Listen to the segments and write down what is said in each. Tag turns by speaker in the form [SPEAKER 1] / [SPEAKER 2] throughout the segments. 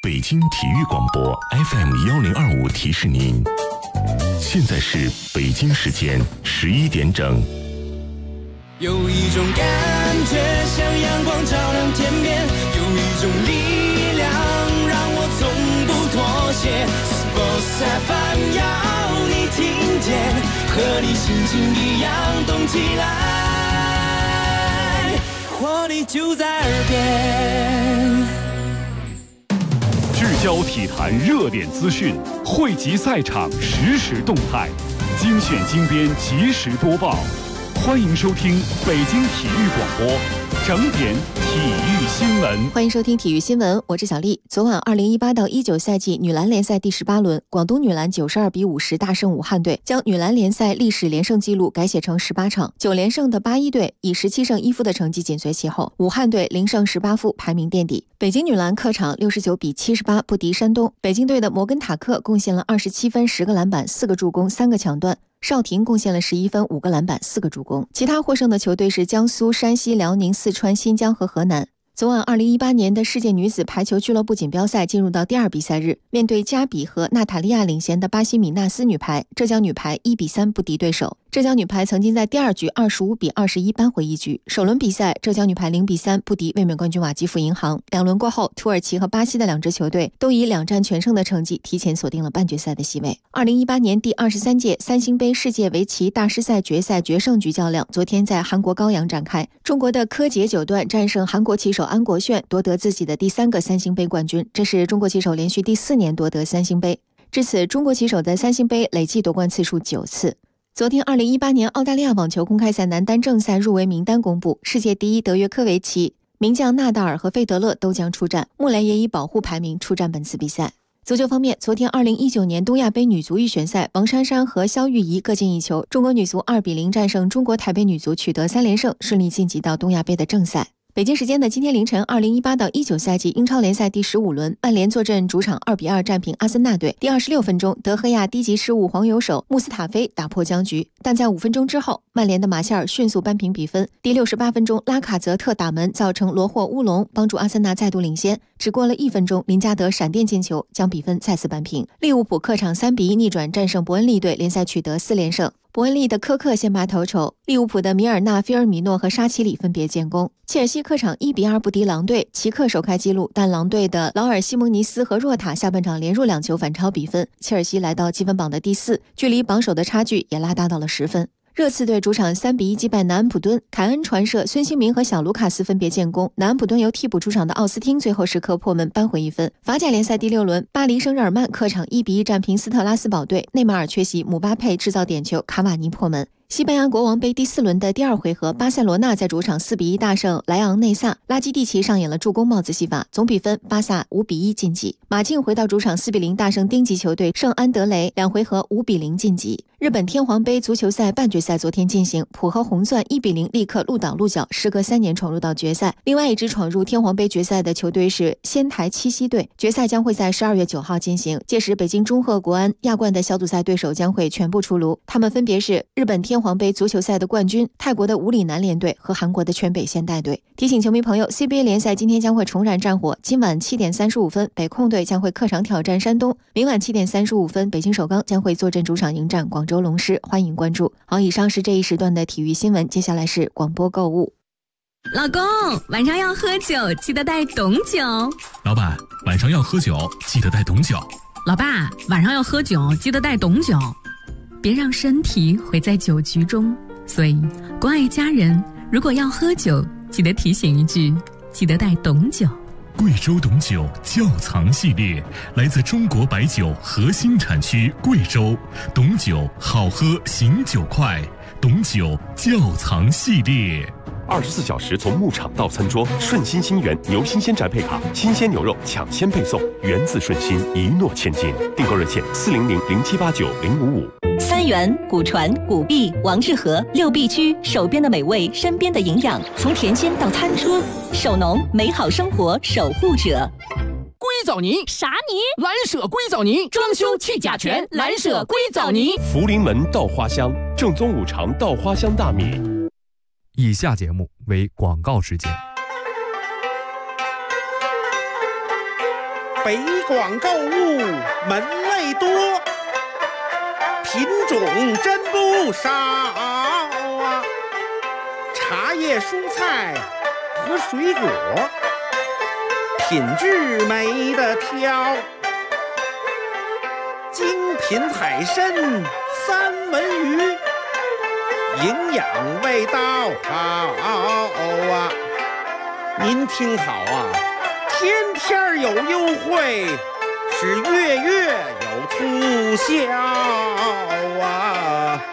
[SPEAKER 1] 北京体育广播 FM1025提示您，现在是北京时间11点整。
[SPEAKER 2] 有一种感觉像阳光照亮天边，有一种力量让我从不妥协。Sports FM 要你听见，和你心情一样动起来，活力就在耳边。
[SPEAKER 3] 聚焦体坛热点资讯，汇集赛场实时动态，精选精编及时播报。欢迎收听北京体育广播整点体育新闻。
[SPEAKER 4] 欢迎收听体育新闻，我是小丽。昨晚2018到19赛季女篮联赛第18轮，广东女篮92比50大胜武汉队，将女篮联赛历史连胜纪录改写成18场。9连胜的81队以17胜1负的成绩紧随其后，武汉队0胜18负排名垫底。北京女篮客场69比78不敌山东，北京队的摩根塔克贡献了27分、10个篮板、4个助攻、3个抢断。邵婷贡献了11分、5个篮板、4个助攻。其他获胜的球队是江苏、山西、辽宁、四川、新疆和河南。昨晚2018年的世界女子排球俱乐部锦标赛进入到第2比赛日，面对加比和娜塔莉亚领衔的巴西米纳斯女排，浙江女排1比3不敌对手。浙江女排曾经在第2局25比21扳回一局。首轮比赛，浙江女排0比3不敌卫冕冠军瓦基弗银行。2轮过后，土耳其和巴西的2支球队都以2战全胜的成绩提前锁定了半决赛的席位。2018年第23届三星杯世界围棋大师赛决赛决胜局较量昨天在韩国高阳展开，中国的柯洁9段战胜韩国棋手安国炫，夺得自己的第3个三星杯冠军，这是中国棋手连续第4年夺得三星杯。至此，中国棋手在三星杯累计夺冠次数9次。昨天2018年澳大利亚网球公开赛男单正赛入围名单公布，世界第一德约科维奇、名将纳达尔和费德勒都将出战，穆雷也以保护排名出战本次比赛。足球方面，昨天2019年东亚杯女足预选赛，王珊珊和肖玉怡各进一球，中国女足2比0战胜中国台北女足，取得3连胜，顺利晋级到东亚杯的正赛。北京时间的今天凌晨，2018到19赛季英超联赛第15轮，曼联坐镇主场2比2战平阿森纳队。第26分钟，德赫亚低级失误黄油手穆斯塔菲打破僵局，但在5分钟之后，曼联的马歇尔迅速扳平比分。第68分钟，拉卡泽特打门造成罗霍乌龙，帮助阿森纳再度领先。只过了1分钟，林加德闪电进球，将比分再次扳平。利物浦客场3比1逆转战胜伯恩利队，联赛取得4连胜。伯恩利的科克先拔头筹，利物浦的米尔纳、菲尔米诺和沙奇里分别建功。切尔西客场1比2不敌狼队，奇克首开纪录，但狼队的劳尔西蒙尼斯和若塔下半场连入2球反超比分，切尔西来到积分榜的第4，距离榜首的差距也拉大到了10分。热刺队主场3比1击败南安普敦，凯恩传射，孙兴民和小卢卡斯分别建功。南安普敦由替补出场的奥斯汀最后时刻破门扳回1分。法甲联赛第6轮，巴黎圣日耳曼客场1比1战平斯特拉斯堡队，内马尔缺席，姆巴佩制造点球，卡瓦尼破门。西班牙国王杯第4轮的第2回合，巴塞罗那在主场4比1大胜莱昂内萨，拉基蒂奇上演了助攻帽子戏法，总比分巴萨5比1晋级。马竞回到主场4比0大胜丁级球队圣安德雷，2回合5比0晋级。日本天皇杯足球赛半决赛昨天进行，浦和红钻1比0力克鹿岛鹿角，时隔3年闯入到决赛。另外一支闯入天皇杯决赛的球队是仙台七夕队，决赛将会在12月9号进行，届时北京中赫国安亚冠的小组赛对手将会全部出炉，他们分别是日本天皇杯足球赛的冠军泰国的五里南联队和韩国的全北现代队。提醒球迷朋友， CBA 联赛今天将会重燃战火，今晚7点35分北控队将会客场挑战山东，明晚7点35分北京首钢将会坐镇主场迎战广州龙狮，欢迎关注。好，以上是这一时段的体育新闻，接下来是广播购物。
[SPEAKER 5] 老公，晚上要喝酒记得带懂酒。
[SPEAKER 6] 老板，晚上要喝酒记得带懂酒。
[SPEAKER 5] 老爸，晚上要喝酒记得带懂酒。别让身体毁在酒局中，所以关爱家人，如果要喝酒记得提醒一句，记得带懂酒。
[SPEAKER 6] 贵州董酒窖藏系列来自中国白酒核心产区贵州，董酒好喝醒酒快，董酒窖藏系列。
[SPEAKER 7] 24小时从牧场到餐桌，顺心新源牛新鲜宅配卡，新鲜牛肉抢先配送，源自顺心，一诺千金。订购热线40007890555。
[SPEAKER 8] 三元、古传、古币、王致和6必居，手边的美味，身边的营养，从田间到餐桌，手农美好生活守护者。
[SPEAKER 9] 硅藻泥
[SPEAKER 10] 啥泥？
[SPEAKER 9] 蓝舍硅藻泥，装修去甲醛，蓝舍硅藻泥。
[SPEAKER 7] 福临门稻花香，正宗五常稻花香大米。
[SPEAKER 11] 以下节目为广告时间。
[SPEAKER 10] 北广购物门类多，品种真不少啊！茶叶、蔬菜和水果，品质没得挑。精品海参、三文鱼，营养味道好啊！您听好啊，天天有优惠，是月月有促销啊！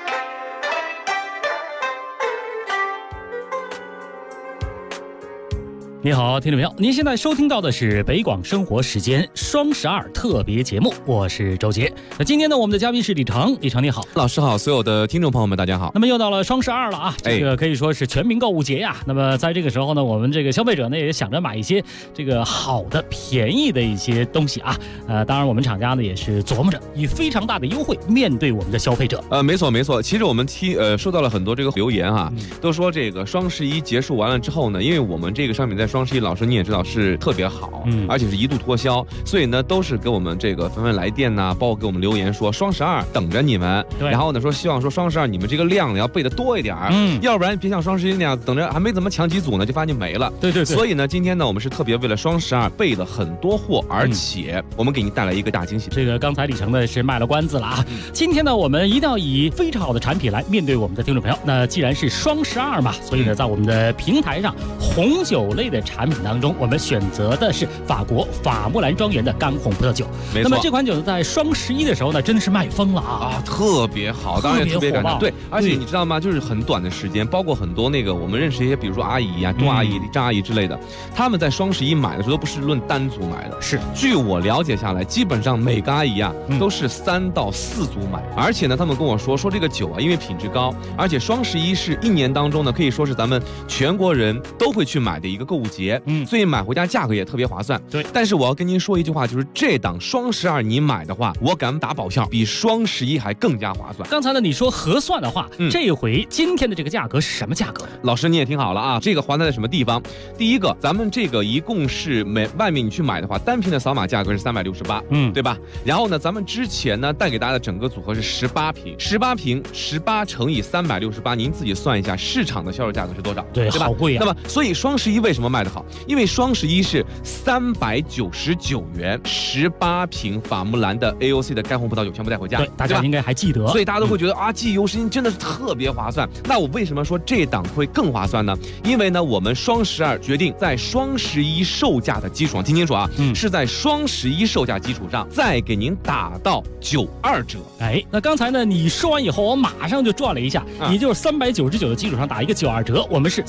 [SPEAKER 12] 你好，听众朋友，您现在收听到的是北广生活时间双12特别节目，我是周杰。那今天呢，我们的嘉宾是李成，李成你好，
[SPEAKER 13] 老师好，所有的听众朋友们大家好。
[SPEAKER 12] 那么又到了双12了啊，这个可以说是全民购物节呀。那么在这个时候呢，我们这个消费者呢也想着买一些这个好的、便宜的一些东西啊。当然我们厂家呢也是琢磨着以非常大的优惠面对我们的消费者。
[SPEAKER 13] 没错，其实我们收到了很多这个留言哈，都说这个双11结束完了之后呢，因为我们这个商品在双11，老师你也知道是特别好，而且是一度脱销，所以呢都是给我们这个纷纷来电呐，包括给我们留言说双12等着你们，然后呢说希望说双12你们这个量呢要备的多一点，要不然别像双11那样等着还没怎么抢几组呢就发现没了。
[SPEAKER 12] 对，
[SPEAKER 13] 所以呢今天呢我们是特别为了双12备了很多货，而且我们给您带来一个大惊喜。
[SPEAKER 12] 这个刚才李成呢是卖了关子了啊，今天呢我们一定要以非常好的产品来面对我们的听众朋友。那既然是双12嘛，所以呢在我们的平台上红酒类的产品当中，我们选择的是法国法穆兰庄园的干红葡萄酒。
[SPEAKER 13] 没错，
[SPEAKER 12] 那么这款酒呢，在双11的时候呢，真的是卖疯了啊，
[SPEAKER 13] 特别好，当然也特别感动。对，而且你知道吗？就是很短的时间，包括很多那个我们认识一些，比如说阿姨啊、杜阿姨、张阿姨之类的，他们在双11买的时候都不是论单组买的，
[SPEAKER 12] 是
[SPEAKER 13] 据我了解下来，基本上每个阿姨啊都是3到4组买，而且呢，他们跟我说这个酒啊，因为品质高，而且双11是1年当中呢，可以说是咱们全国人都会去买的一个购物节，所以买回家价格也特别划算。
[SPEAKER 12] 对，
[SPEAKER 13] 但是我要跟您说一句话，就是这档双12你买的话，我敢打保票，比双11还更加划算。
[SPEAKER 12] 刚才呢你说合算的话，这回今天的这个价格是什么价格？
[SPEAKER 13] 老师你也听好了啊，这个划算在什么地方？第一个，咱们这个一共是外面你去买的话，单瓶的扫码价格是368，对吧？然后呢，咱们之前呢带给大家的整个组合是18瓶，18乘以368，您自己算一下市场的销售价格是多少？
[SPEAKER 12] 对
[SPEAKER 13] 吧？
[SPEAKER 12] 好贵啊。
[SPEAKER 13] 那么所以双11为什么卖得好？因为双11是399元，18瓶法穆兰的 AOC 的干红葡萄酒全部带回家，
[SPEAKER 12] 对，大家应该还记得，
[SPEAKER 13] 所以大家都会觉得记忆犹新，真的是特别划算。那我为什么说这档会更划算呢？因为呢，我们双12决定在双11售价的基础上，听清楚啊，是在双11售价基础上再给您打到92折。
[SPEAKER 12] 那刚才呢你说完以后，我马上就转了一下，也就是399的基础上打一个92折，我们是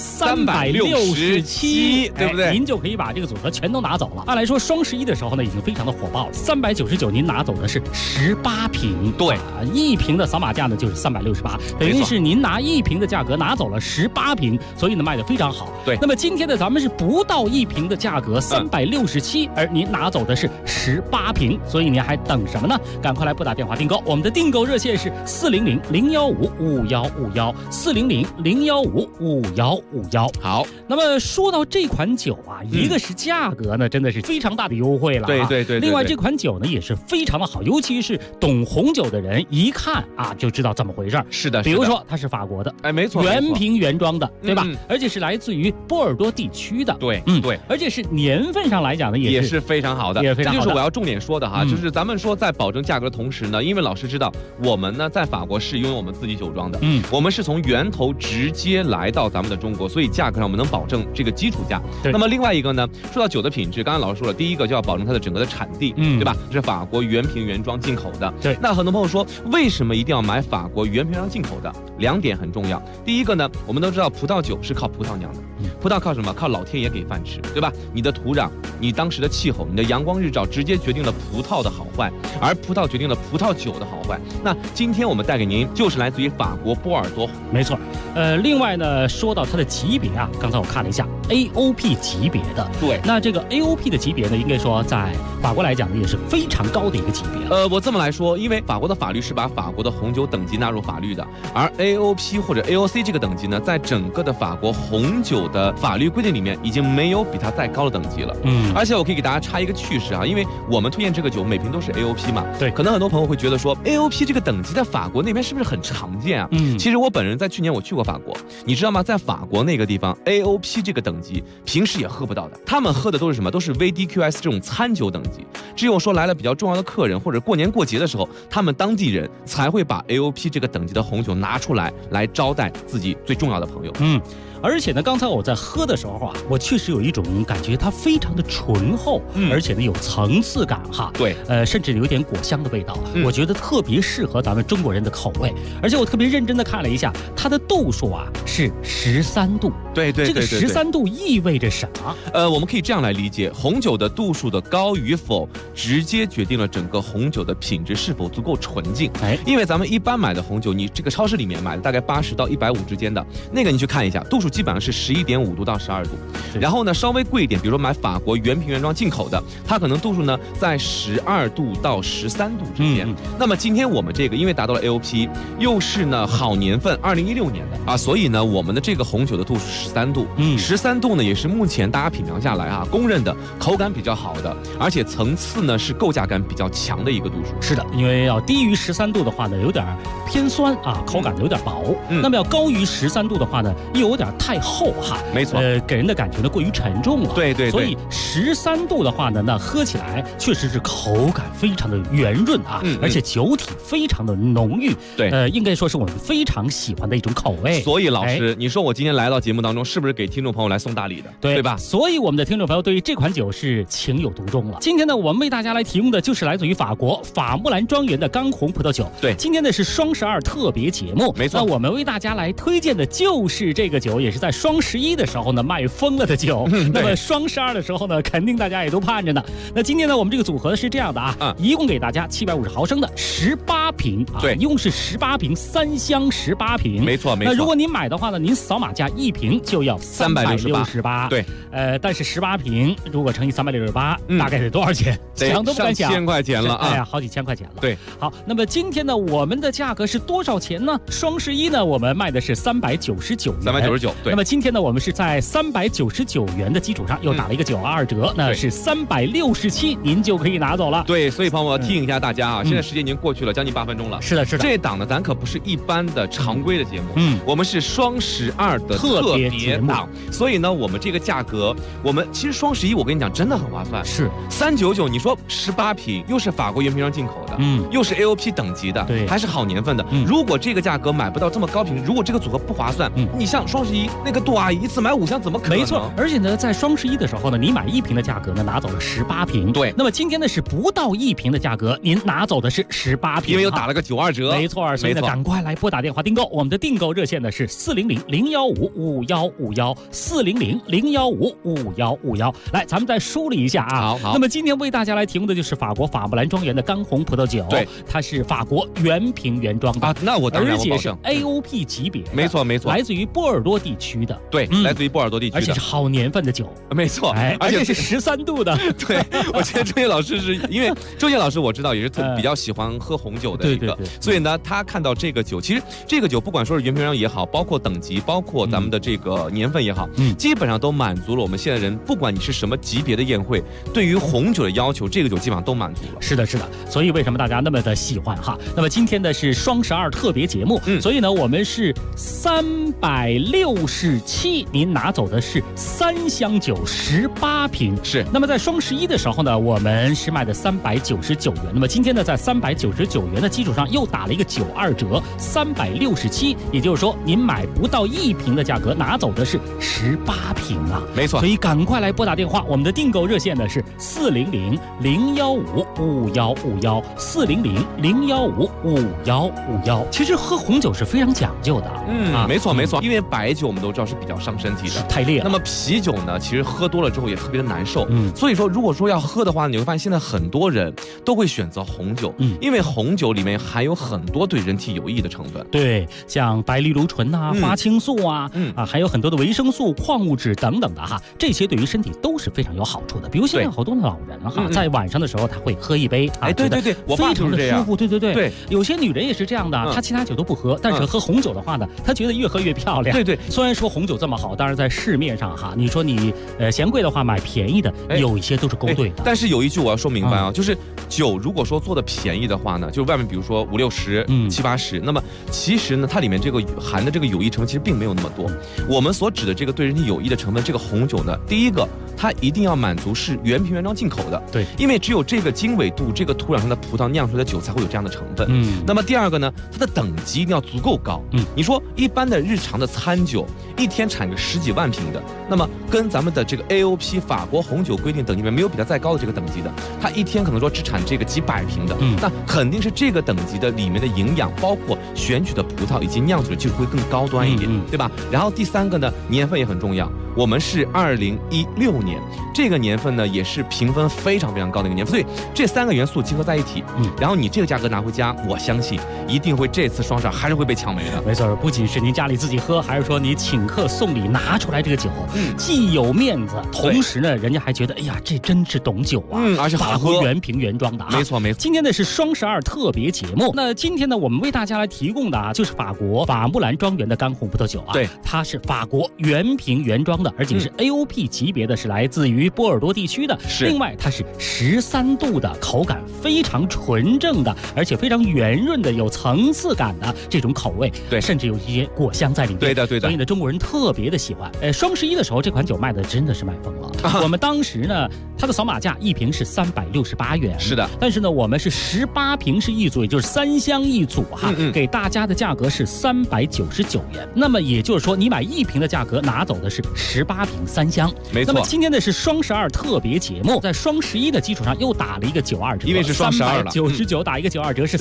[SPEAKER 12] 367，
[SPEAKER 13] 对不对？
[SPEAKER 12] 您就可以把这个组合全都拿走了。按来说双11的时候呢，已经非常的火爆了，399您拿走的是18瓶，
[SPEAKER 13] 对
[SPEAKER 12] ，1瓶的扫码价呢就是368，等于是您拿1瓶的价格拿走了18瓶，所以呢卖得非常好。
[SPEAKER 13] 对，
[SPEAKER 12] 那么今天的咱们是不到1瓶的价格367，而您拿走的是18瓶，所以您还等什么呢？赶快来拨打电话订购，我们的订购热线是400-015-5151，400-015-5151。
[SPEAKER 13] 好，
[SPEAKER 12] 那么说到这款酒啊，一个是价格呢真的是非常大的优惠了，
[SPEAKER 13] 对。
[SPEAKER 12] 另外这款酒呢也是非常的好，尤其是懂红酒的人一看就知道怎么回事。
[SPEAKER 13] 是的，
[SPEAKER 12] 比如说它是法国的，
[SPEAKER 13] 没错，
[SPEAKER 12] 原瓶原装的，对吧？而且是来自于波尔多地区的，
[SPEAKER 13] 对，
[SPEAKER 12] 而且是年份上来讲呢也是
[SPEAKER 13] 非常好的，
[SPEAKER 12] 也非常好的。
[SPEAKER 13] 这就是我要重点说的哈，就是咱们说在保证价格的同时呢，因为老师知道我们呢在法国是拥有我们自己酒庄的，我们是从源头直接来到咱们的中国，所以价格上我们能保证这个基础价。那么另外一个呢，说到酒的品质，刚才老师说了，第一个就要保证它的整个的产地，对吧？这是法国原瓶原装进口的。
[SPEAKER 12] 对，
[SPEAKER 13] 那很多朋友说，为什么一定要买法国原瓶原装进口的？2点很重要。第一个呢，我们都知道葡萄酒是靠葡萄酿的，葡萄靠什么？靠老天爷给饭吃，对吧？你的土壤、你当时的气候、你的阳光日照，直接决定了葡萄的好坏，而葡萄决定了葡萄酒的好坏。那今天我们带给您就是来自于法国波尔多，
[SPEAKER 12] 没错。另外呢，说到它的级别啊，刚才我看了一下 AOP 级别的，
[SPEAKER 13] 对。
[SPEAKER 12] 那这个 AOP 的级别呢，应该说在法国来讲呢，也是非常高的一个级别。
[SPEAKER 13] 我这么来说，因为法国的法律是把法国的红酒等级纳入法律的，而 AOP 或者 AOC 这个等级呢，在整个的法国红酒的法律规定里面已经没有比它再高的等级了。而且我可以给大家插一个趣事啊，因为我们推荐这个酒每瓶都是 AOP 嘛，
[SPEAKER 12] 对，
[SPEAKER 13] 可能很多朋友会觉得说 AOP 这个等级在法国那边是不是很常见啊？其实我本人在去年我去过法国，你知道吗？在法国那个地方 AOP 这个等级平时也喝不到的，他们喝的都是什么？都是 VDQS 这种餐酒等级，只有说来了比较重要的客人或者过年过节的时候，他们当地人才会把 AOP 这个等级的红酒拿出来招待自己最重要的朋友。
[SPEAKER 12] 而且呢，刚才我在喝的时候啊，我确实有一种感觉，它非常的醇厚，而且呢有层次感哈。
[SPEAKER 13] 对，
[SPEAKER 12] 甚至有点果香的味道，我觉得特别适合咱们中国人的口味。而且我特别认真的看了一下，它的度数啊是13度。
[SPEAKER 13] 对，
[SPEAKER 12] 这个13度意味着什么？
[SPEAKER 13] 我们可以这样来理解，红酒的度数的高与否，直接决定了整个红酒的品质是否足够纯净。因为咱们一般买的红酒，你这个超市里面买的大概80到150之间的那个，你去看一下，度数基本上是11.5度到12度。然后呢，稍微贵一点，比如说买法国原瓶原装进口的，它可能度数呢在12度到13度之间。那么今天我们这个因为达到了 AOP， 又是呢好年份2016年的啊，所以呢我们的这个红酒的度数13度，13度呢也是目前大家品尝下来啊公认的口感比较好的，而且层次呢是构架感比较强的一个度数。
[SPEAKER 12] 是的，因为要低于13度的话呢，有点偏酸啊，口感有点薄。那么要高于13度的话呢，又有点太厚哈。
[SPEAKER 13] 没错，
[SPEAKER 12] 给人的感觉呢过于沉重了。
[SPEAKER 13] 对，
[SPEAKER 12] 所以13度的话呢，那喝起来确实是口感非常的圆润啊，而且酒体非常的浓郁。
[SPEAKER 13] 对，
[SPEAKER 12] 应该说是我们非常喜欢的一种口味。
[SPEAKER 13] 所以老师，你说我今天来到节目当中，是不是给听众朋友来送大礼的？对吧？
[SPEAKER 12] 所以我们的听众朋友对于这款酒是情有独钟了。今天呢，我们为大家来提供的就是来自于法国法木兰庄园的刚红葡萄酒。
[SPEAKER 13] 对，
[SPEAKER 12] 今天呢是双12特别节目，
[SPEAKER 13] 没错。
[SPEAKER 12] 那我们为大家来推荐的就是这个酒，也是在双11的时候呢卖疯了的酒。那么双12的时候呢，肯定大家也都盼着呢。那今天呢，我们这个组合是这样的啊，一共给大家750毫升的18瓶啊，
[SPEAKER 13] 对，
[SPEAKER 12] 一共是18瓶，3箱18瓶，
[SPEAKER 13] 没错。
[SPEAKER 12] 那如果您买的话呢，您扫码价1瓶就要368，
[SPEAKER 13] 对，
[SPEAKER 12] 但是18瓶如果乘以368，大概得多少钱？想都不敢想，
[SPEAKER 13] 上千块钱了啊！
[SPEAKER 12] 哎呀，好几千块钱了。
[SPEAKER 13] 对，
[SPEAKER 12] 好，那么今天呢，我们的价格是多少钱呢？双11呢，我们卖的是399元
[SPEAKER 13] ，399。对，
[SPEAKER 12] 那么今天呢，我们是在399元的基础上又打了一个92折，那是367，您就可以拿走了。
[SPEAKER 13] 对，所以朋友们，我要提醒一下大家啊，现在时间已经过去了将近8分钟了。
[SPEAKER 12] 是的。
[SPEAKER 13] 这档呢，咱可不是一般的常规的节目，我们是双12的特别档，所以呢，我们这个价格，我们其实双11，我跟你讲，真的很划算，
[SPEAKER 12] 是
[SPEAKER 13] 399，你说18瓶，又是法国原瓶装进口的，又是 AOP 等级的，
[SPEAKER 12] 对，
[SPEAKER 13] 还是好年份的。如果这个价格买不到这么高频，如果这个组合不划算，你像双11那个杜阿姨一次买5箱，怎么可能？
[SPEAKER 12] 没错，而且呢，在双11的时候呢，你买1瓶的价格呢，拿走了18瓶。
[SPEAKER 13] 对，
[SPEAKER 12] 那么今天呢是不到1瓶的价格，您拿走的是18瓶，
[SPEAKER 13] 因为又打了个92折。
[SPEAKER 12] 没错，所以呢，赶快来拨打电话订购。我们的订购热线呢是400-015-5151，400-015-5151。来，咱们再梳理一下啊。
[SPEAKER 13] 好。
[SPEAKER 12] 那么今天为大家来提供的就是法国法木兰庄园的刚红葡萄酒，
[SPEAKER 13] 对，
[SPEAKER 12] 它是法国原瓶原装的
[SPEAKER 13] 啊，那我当然
[SPEAKER 12] 而且是 AOP 级别，
[SPEAKER 13] 没错，
[SPEAKER 12] 来自于波尔多地区的，
[SPEAKER 13] 对，来自于波尔多地区的，
[SPEAKER 12] 而且是好年份的酒，
[SPEAKER 13] 没错，
[SPEAKER 12] 而且是13度的。
[SPEAKER 13] 对，我觉得周烨老师是因为周烨老师我知道也是比较喜欢喝红酒的一个，所以呢，他看到这个酒，其实这个酒不管说是原瓶装也好，包括等级，包括咱们的这个年份也好，基本上都满足了我们现在人，不管你是什么级别的宴会，对于红酒的要求，这个酒基本上都满足了。
[SPEAKER 12] 是的，所以为什么大家那么的喜欢哈？那么今天的是双12特别节目，所以呢，我们是367，您拿走的是3箱酒18瓶。
[SPEAKER 13] 是。
[SPEAKER 12] 那么在双11的时候呢，我们是卖的399元。那么今天呢，在399元的基础上又打了一个92折，367，也就是说您买不到1瓶的价格，拿走的是18瓶啊。
[SPEAKER 13] 没错。
[SPEAKER 12] 所以赶快来拨打电话，我们的订购热线呢是400-015-5151，400-015-5151。其实喝红酒是非常讲究的，
[SPEAKER 13] 没错，因为白酒我们都知道是比较伤身体的，
[SPEAKER 12] 太烈了。
[SPEAKER 13] 那么啤酒呢，其实喝多了之后也特别的难受，所以说如果说要喝的话，你会发现现在很多人都会选择红酒，因为红酒里面含有很多对人体有益的成分，
[SPEAKER 12] 对，像白藜芦醇啊、花青素啊，还有很多的维生素、矿物质等等的哈，这些对于身体都是非常有好处的。比如现在好多的老人哈，在晚上的时候他会喝一杯，
[SPEAKER 13] 对对对，我爸就是这样，
[SPEAKER 12] 舒服，对，有些女人也是这样的，她其他酒都不喝，但是喝红酒的话呢，她觉得越喝越漂亮。
[SPEAKER 13] 对，
[SPEAKER 12] 虽然说红酒这么好，当然在市面上哈，你说你嫌贵的话买便宜的，有一些都是勾兑的。
[SPEAKER 13] 但是有一句我要说明白啊，就是酒如果说做的便宜的话呢，就外面比如说50、60、70、80，那么其实呢，它里面这个含的这个有益成分其实并没有那么多。我们所指的这个对人体有益的成分，这个红酒呢，第一个它一定要满足是原瓶原装进口的，
[SPEAKER 12] 对，
[SPEAKER 13] 因为只有这个经纬度、这个土壤上的葡萄酿出来的酒才会有这样的成分。那么第二个呢，它的等级一定要足够高。你说一般的日常的餐酒，一天产个10几万瓶的，那么跟咱们的这个 AOP 法国红酒规定等级里面没有比它再高的这个等级的，它一天可能说只产这个几百瓶的，那肯定是这个等级的里面的营养，包括选取的葡萄以及酿酒的技术会更高端一点，对吧？然后第三个呢，年份也很重要。我们是2016年，这个年份呢也是评分非常非常高的一个年份，所以这3个元素结合在一起，然后你这个价格拿回家，我相信一定会这次双12还是会被抢没的。
[SPEAKER 12] 没错，不仅是您家里自己喝，还是说你请客送礼拿出来这个酒，既有面子，同时呢，人家还觉得哎呀，这真是懂酒啊，
[SPEAKER 13] 而且好喝，
[SPEAKER 12] 原瓶原装的啊。
[SPEAKER 13] 没错。
[SPEAKER 12] 今天呢是双12特别节目，那今天呢我们为大家来提供的啊，就是法国法木兰庄园的干红葡萄酒啊，
[SPEAKER 13] 对，
[SPEAKER 12] 它是法国原瓶原装的，而且是 AOP 级别的，是来自于波尔多地区的。另外它是13度的，口感非常纯正的，而且非常圆润的，有层次感的这种口味，
[SPEAKER 13] 对，
[SPEAKER 12] 甚至有一些果香在里面。
[SPEAKER 13] 对的。
[SPEAKER 12] 所以呢，中国人特别的喜欢。双11的时候，这款酒卖的真的是卖疯了。我们当时呢，它的扫码价一瓶是368元，
[SPEAKER 13] 是的。
[SPEAKER 12] 但是呢，我们是18瓶是一组，也就是3箱一组哈，给大家的价格是399元。那么也就是说，你买1瓶的价格拿走的是18瓶3箱。
[SPEAKER 13] 没错。
[SPEAKER 12] 那么今天呢是双12特别节目，在双11的基础上又打了一个92折，
[SPEAKER 13] 因为是双12了
[SPEAKER 12] ，399打一个92折是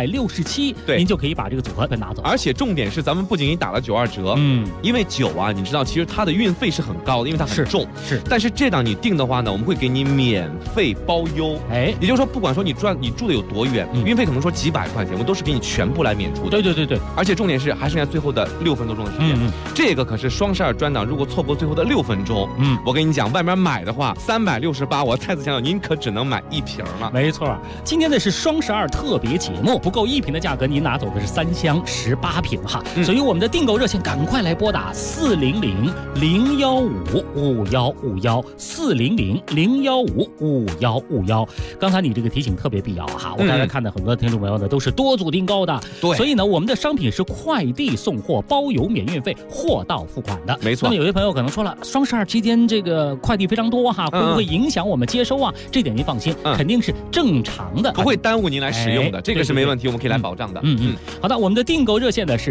[SPEAKER 12] 367，
[SPEAKER 13] 对，
[SPEAKER 12] 您就可以把这个组合给拿走。
[SPEAKER 13] 而且重点是，咱们不仅仅打了92折，因为酒啊，你知道，其实它的运费是很高的，因为它很重，
[SPEAKER 12] 是。
[SPEAKER 13] 但是这档你订的话呢，我们会给你免费包邮，也就是说，不管说你住的有多远，运费可能说几百块钱，我们都是给你全部来免除的。
[SPEAKER 12] 对。
[SPEAKER 13] 而且重点是还剩下最后的6分多钟的时间，这个可是双12专档，如果错过最后的6分钟，我跟你讲，外面买的话368，我再次强调，您可只能买1瓶了。
[SPEAKER 12] 没错，今天的是双12特别节目，不够1瓶的价格，您拿走的是3箱18瓶哈。所以我们的订购热线赶快来拨打400-015-5151，400-015-5151。刚才你这个提醒特别必要哈，我刚才看到很多听众朋友呢都是多组订购的，
[SPEAKER 13] 对，
[SPEAKER 12] 所以呢我们的商品是快递送货，包邮免运费，货到付款的，
[SPEAKER 13] 没错。
[SPEAKER 12] 那么有些朋友可能说了，双12期间这个快递非常多哈，会不会影响我们接收啊？这点您放心，肯定是正常的，
[SPEAKER 13] 不会耽误您来使用的，这个是没问题，我们可以来保障的。
[SPEAKER 12] 好的，我们的订购热线呢是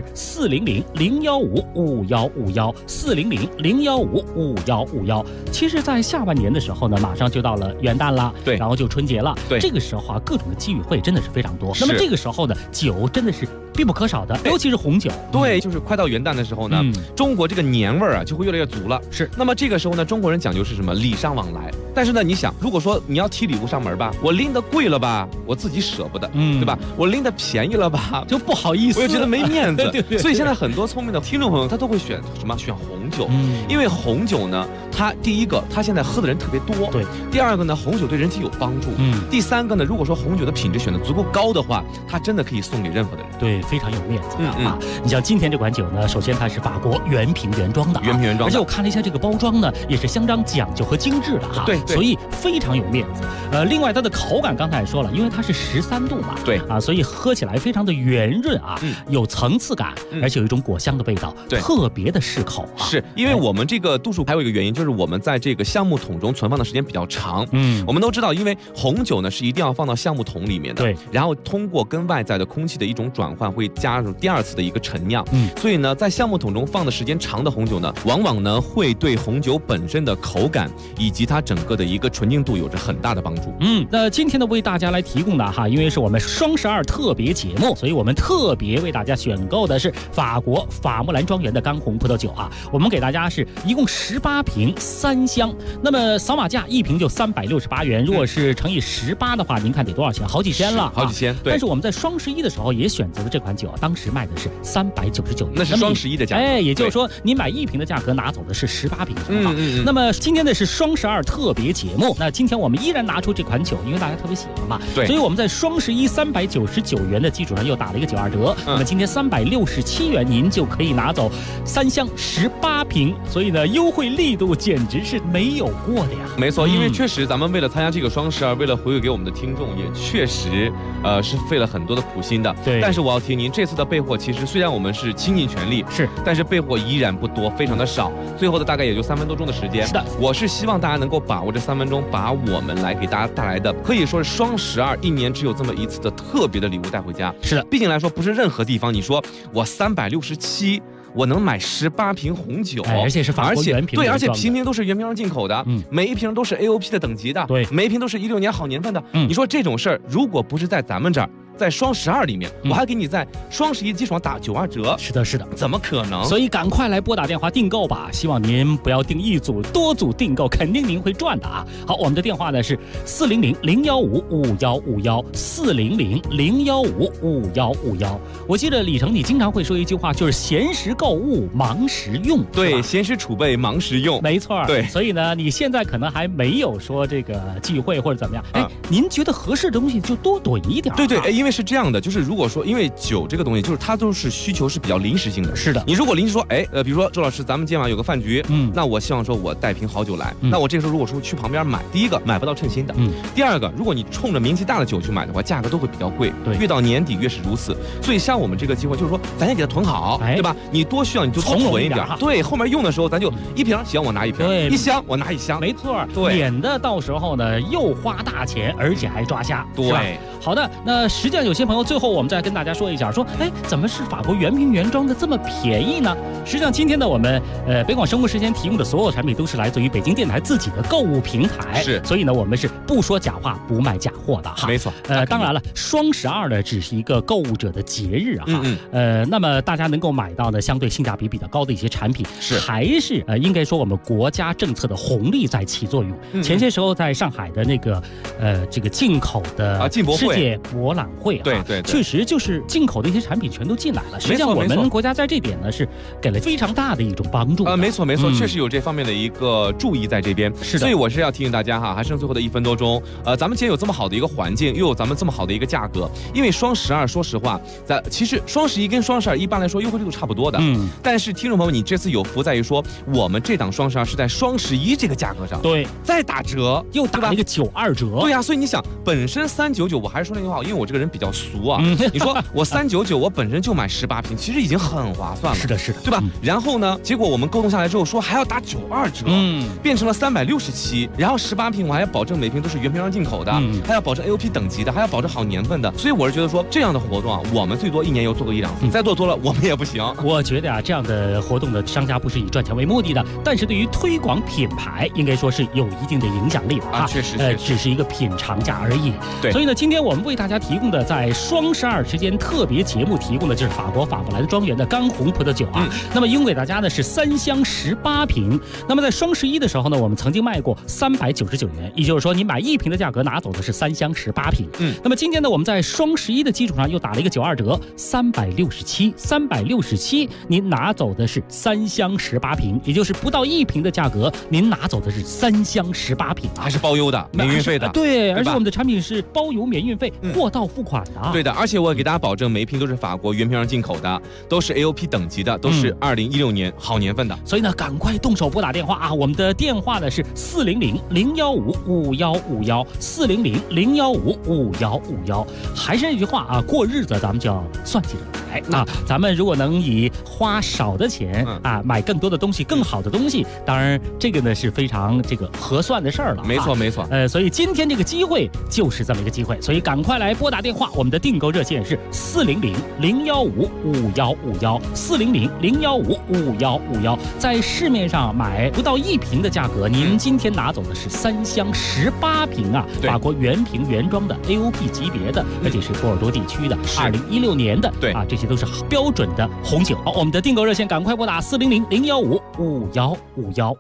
[SPEAKER 12] 400-015-5151，400-015-5151。其实，在下半年的时候呢，马上就到了元旦了，
[SPEAKER 13] 对，
[SPEAKER 12] 然后就春节了，
[SPEAKER 13] 对，
[SPEAKER 12] 这个时候啊，各种的机遇会真的是非常多。那么这个时候呢，酒真的是必不可少的，尤其是红酒。
[SPEAKER 13] 对，就是快到元旦的时候呢，中国这个年味儿啊就会越来越足了。
[SPEAKER 12] 是，
[SPEAKER 13] 那么这个时候呢，中国人讲究是什么？礼尚往来。但是呢，你想，如果说你要提礼物上门吧，我拎得贵了吧，我自己舍不得，对吧？我拎得便宜了吧，
[SPEAKER 12] 就不好意思，
[SPEAKER 13] 我又觉得没面子。
[SPEAKER 12] 对。
[SPEAKER 13] 所以现在很多聪明的听众朋友，他都会选什么？选红酒。因为红酒呢，它第一个，它现在喝的人特别多。
[SPEAKER 12] 对。
[SPEAKER 13] 第二个呢，红酒对人体有帮助。第三个呢，如果说红酒的品质选得足够高的话，它真的可以送给任何的人。
[SPEAKER 12] 对，非常有面子的啊！你像今天这款酒呢，首先它是法国原瓶原装的，而且我看了一下这个包装呢，也是相当讲究和精致的哈。
[SPEAKER 13] 对。
[SPEAKER 12] 所以非常有面子。另外它的口感刚才也说了，因为它是13度嘛，
[SPEAKER 13] 对
[SPEAKER 12] 啊，所以喝起来非常的圆润啊，有层次感，而且有一种果香的味道，
[SPEAKER 13] 对，
[SPEAKER 12] 特别的适口啊。
[SPEAKER 13] 是因为我们这个度数还有一个原因，就是我们在这个橡木桶中存放的时间比较长。我们都知道，因为红酒呢是一定要放到橡木桶里面的，
[SPEAKER 12] 对，
[SPEAKER 13] 然后通过跟外在的空气的一种转换，会加入第2次的一个陈酿。所以呢，在橡木桶中放的时间长的红酒呢，往往呢会对红酒本身的口感以及它整个的一个纯净度有着很大的帮助。
[SPEAKER 12] 那今天呢为大家来提供的哈，因为是我们双12特别节目，所以我们特别为大家选购的是法国法木兰庄园的干红葡萄酒啊。我们给大家是一共18瓶3箱，那么扫码价1瓶就368元，如果是乘以18的话，您看得多少钱？好几千了，
[SPEAKER 13] 好几千。对。
[SPEAKER 12] 但是我们在双11的时候也选择了这款酒，当时卖的是399元，
[SPEAKER 13] 那是双11的价格。
[SPEAKER 12] 也就是说你买1瓶的价格拿走的是18瓶。那么今天的是双12特别节目，那今天我们依然拿出这款酒，因为大家特别喜欢嘛，
[SPEAKER 13] 对，
[SPEAKER 12] 所以我们在双11 399元的基础上又打了一个9.2折，那么今天367元您就可以拿走3箱18瓶，所以呢优惠力度简直是没有过的呀。
[SPEAKER 13] 没错，因为确实咱们为了参加这个双12，为了回馈给我们的听众，也确实是费了很多的苦心的。
[SPEAKER 12] 对，
[SPEAKER 13] 但是我要提您，这次的备货其实虽然我们是倾尽全力，
[SPEAKER 12] 是，
[SPEAKER 13] 但是备货依然不多，非常的少，最后的大概也就3分多钟的时间。
[SPEAKER 12] 是的，
[SPEAKER 13] 我是希望大家能够把握这3分钟，把我们来给大家带来的可以说是双121年只有这么一次的特别的礼物带回家。
[SPEAKER 12] 是的，
[SPEAKER 13] 毕竟来说不是任何地方你说我367。我能买18瓶红酒，
[SPEAKER 12] 而且是法国原瓶，
[SPEAKER 13] 对，而且瓶瓶都是原瓶进口的，每一瓶都是 AOP 的等级的，
[SPEAKER 12] 对，
[SPEAKER 13] 每一瓶都是16年好年份的。你说这种事儿，如果不是在咱们这儿，在双12里面，我还给你在双11基础上打9.2折。
[SPEAKER 12] 是的，是的，
[SPEAKER 13] 怎么可能？
[SPEAKER 12] 所以赶快来拨打电话订购吧！希望您不要订一组，多组订购，肯定您会赚的啊！好，我们的电话呢是400-015-5151，400-015-5151。我记得李成，你经常会说一句话，就是闲时购物，忙时用。
[SPEAKER 13] 对，闲时储备，忙时用。
[SPEAKER 12] 没错，
[SPEAKER 13] 对。
[SPEAKER 12] 所以呢，你现在可能还没有说这个忌讳或者怎么样，您觉得合适的东西就多囤一点。
[SPEAKER 13] 对，因为是这样的，就是如果说，因为酒这个东西，就是它都是需求是比较临时性的。
[SPEAKER 12] 是的，
[SPEAKER 13] 你如果临时说，比如说周老师，咱们今晚有个饭局，那我希望说我带瓶好酒来，那我这个时候如果说去旁边买，第一个买不到称心的，第二个，如果你冲着名气大的酒去买的话，价格都会比较贵，
[SPEAKER 12] 对，
[SPEAKER 13] 越到年底越是如此。所以像我们这个机会，就是说咱先给它囤好，对吧？你多需要你就多囤一点，对，后面用的时候咱就1瓶行我拿1瓶，一箱我拿1箱，
[SPEAKER 12] 没错，
[SPEAKER 13] 对，
[SPEAKER 12] 免得到时候呢又花大钱，而且还抓瞎，
[SPEAKER 13] 对。
[SPEAKER 12] 好的，那实际上有些朋友最后我们再跟大家说一下，说怎么是法国原瓶原装的这么便宜呢？实际上今天呢我们北广生活时间提供的所有产品都是来自于北京电台自己的购物平台，
[SPEAKER 13] 是，
[SPEAKER 12] 所以呢我们是不说假话不卖假货的哈。
[SPEAKER 13] 没错，
[SPEAKER 12] 当然了，双12呢只是一个购物者的节日啊，那么大家能够买到呢相对性价比比较高的一些产品，
[SPEAKER 13] 是
[SPEAKER 12] 还是应该说我们国家政策的红利在起作用。前些时候在上海的那个这个进口的世界博览会，
[SPEAKER 13] 对，
[SPEAKER 12] 确实就是进口的一些产品全都进来了。实际上我们国家在这点呢是给了非常大的一种帮助。
[SPEAKER 13] 没错，确实有这方面的一个注意在这边。
[SPEAKER 12] 是的，
[SPEAKER 13] 所以我是要提醒大家哈，还剩最后的1分多钟，咱们既然有这么好的一个环境，又有咱们这么好的一个价格，因为双12说实话，其实双11跟双12一般来说优惠力度差不多的，但是听众朋友，你这次有福在于说，我们这档双12是在双11这个价格上，
[SPEAKER 12] 对，
[SPEAKER 13] 再打折，
[SPEAKER 12] 又打了一个9.2折，
[SPEAKER 13] 对呀，所以你想，本身399，我还是说那句话，因为我这个人比较俗啊，你说我399，我本身就买18瓶，其实已经很划算了，
[SPEAKER 12] 是的，
[SPEAKER 13] 对吧？然后呢，结果我们沟通下来之后说还要打9.2折，变成了367，然后18瓶我还要保证每瓶都是原瓶装进口的，还要保证 AOP 等级的，还要保证好年份的，所以我是觉得说这样的活动啊，我们最多1年又做个1-2次，再做多了我们也不行。
[SPEAKER 12] 我觉得啊，这样的活动的商家不是以赚钱为目的的，但是对于推广品牌，应该说是有一定的影响力的啊。
[SPEAKER 13] 确实，
[SPEAKER 12] 只是一个品尝价而已。
[SPEAKER 13] 对，
[SPEAKER 12] 所以呢，今天我们为大家提供的在双12时间特别节目提供的就是法国法布莱德庄园的干红葡萄酒啊。那么应给大家呢是3箱18瓶。那么在双11的时候呢，我们曾经卖过399元，也就是说你买1瓶的价格拿走的是3箱18瓶。那么今天呢，我们在双11的基础上又打了一个9.2折，367，您拿走的是3箱18瓶，也就是不到1瓶的价格，您拿走的是3箱18瓶，
[SPEAKER 13] 还是包邮的，免运费的。
[SPEAKER 12] 对，而且我们的产品是包邮免运费，货到付款的。
[SPEAKER 13] 对的，而且我给大家保证，每一瓶都是法国原瓶上进口的，都是 AOP 等级的，都是2016年好年份的。
[SPEAKER 12] 所以呢，赶快动手拨打电话啊！我们的电话呢是400-015-5151，400-015-5151。还是那句话啊，过日子咱们就要算计着来啊！咱们如果能以花少的钱啊买更多的东西，更好的东西，当然这个呢是非常这个合算的事儿了。
[SPEAKER 13] 没错。
[SPEAKER 12] 所以今天这个机会就是这么一个机会，所以赶快来拨打电话。我们的订购热线是400-015-5151，400-015-5151。在市面上买不到1瓶的价格，您今天拿走的是3箱18瓶啊，法国原瓶原装的 AOP 级别的，而且是波尔多地区的2016年的，
[SPEAKER 13] 对
[SPEAKER 12] 啊，这些些都是标准的红酒。好，我们的订购热线赶快拨打400-015-5151。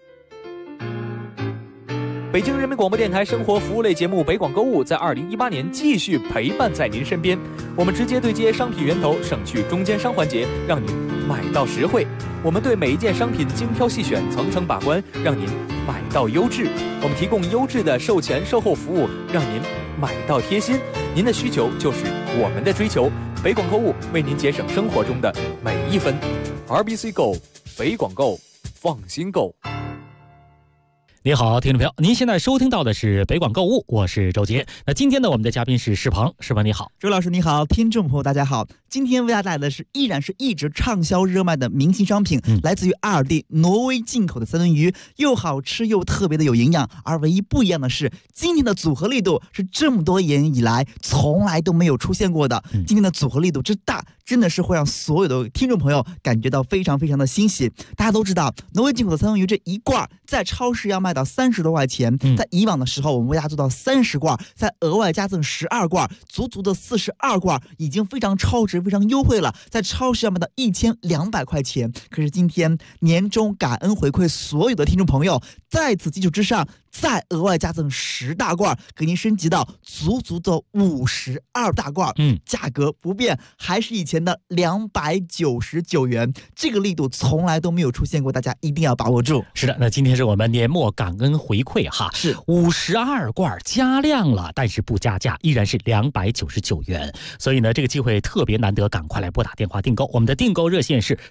[SPEAKER 11] 北京人民广播电台生活服务类节目北广购物在2018年继续陪伴在您身边。我们直接对接商品源头，省去中间商环节，让您买到实惠。我们对每一件商品精挑细选，层层把关，让您买到优质。我们提供优质的售前售后服务，让您买到贴心。您的需求就是我们的追求。北广购物为您节省生活中的每一分。RBC Go， 北广购，放心购。
[SPEAKER 12] 你好，听众朋友，您现在收听到的是北广购物，我是周杰。那今天呢，我们的嘉宾是世鹏，世鹏你好。
[SPEAKER 14] 周老师你好，听众朋友大家好。今天为大家带来的是依然是一直畅销热卖的明星商品，来自于阿尔蒂挪威进口的三文鱼，又好吃又特别的有营养。而唯一不一样的是，今天的组合力度是这么多年以来从来都没有出现过的。今天的组合力度之大，真的是会让所有的听众朋友感觉到非常非常的欣喜。大家都知道，挪威进口的三文鱼这一罐在超市要卖到30多块钱，在以往的时候我们为大家做到30罐，再额外加赠12罐，足足的42罐，已经非常超值非常优惠了，在超市要卖到1200块钱。可是今天年终感恩回馈所有的听众朋友，在此基础之上再额外加赠10大罐，给您升级到足足的52大罐，价格不变，还是以前的299元，这个力度从来都没有出现过，大家一定要把握住。
[SPEAKER 12] 是的，那今天是我们年末感恩回馈哈，
[SPEAKER 14] 是
[SPEAKER 12] 52罐加量了，但是不加价，依然是299元。所以呢，这个机会特别难得，赶快来拨打电话订购。我们的订购热线是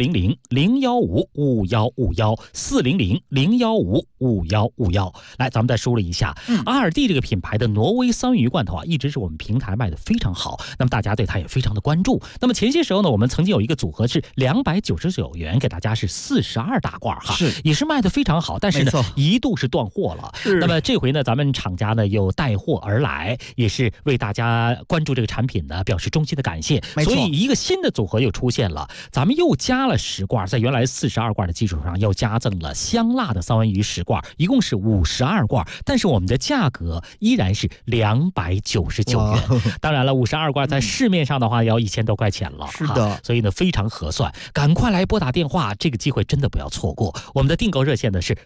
[SPEAKER 12] 400-015-5151，400-015-5151。来，咱们再梳理一下，阿尔蒂这个品牌的挪威三文鱼罐头啊，一直是我们平台卖的非常好，那么大家对它也非常的关注。那么前些时候呢，我们曾经有一个组合是299元，给大家是42大罐哈，也是卖的非常好，但是呢一度是断货了。那么这回呢，咱们厂家呢又带货而来，也是为大家关注这个产品呢表示衷心的感谢。所以一个新的组合又出现了，咱们又加了10罐，在原来42罐的基础上又加赠了香辣的三文鱼10罐，一共是52罐，但是我们的价格依然是299元。当然了，52罐在市面上的话要1000多块钱了，
[SPEAKER 14] 是的，
[SPEAKER 12] 所以呢非常合算，赶快来拨打电话，这个机会真的不要错过。我们的订购热线呢是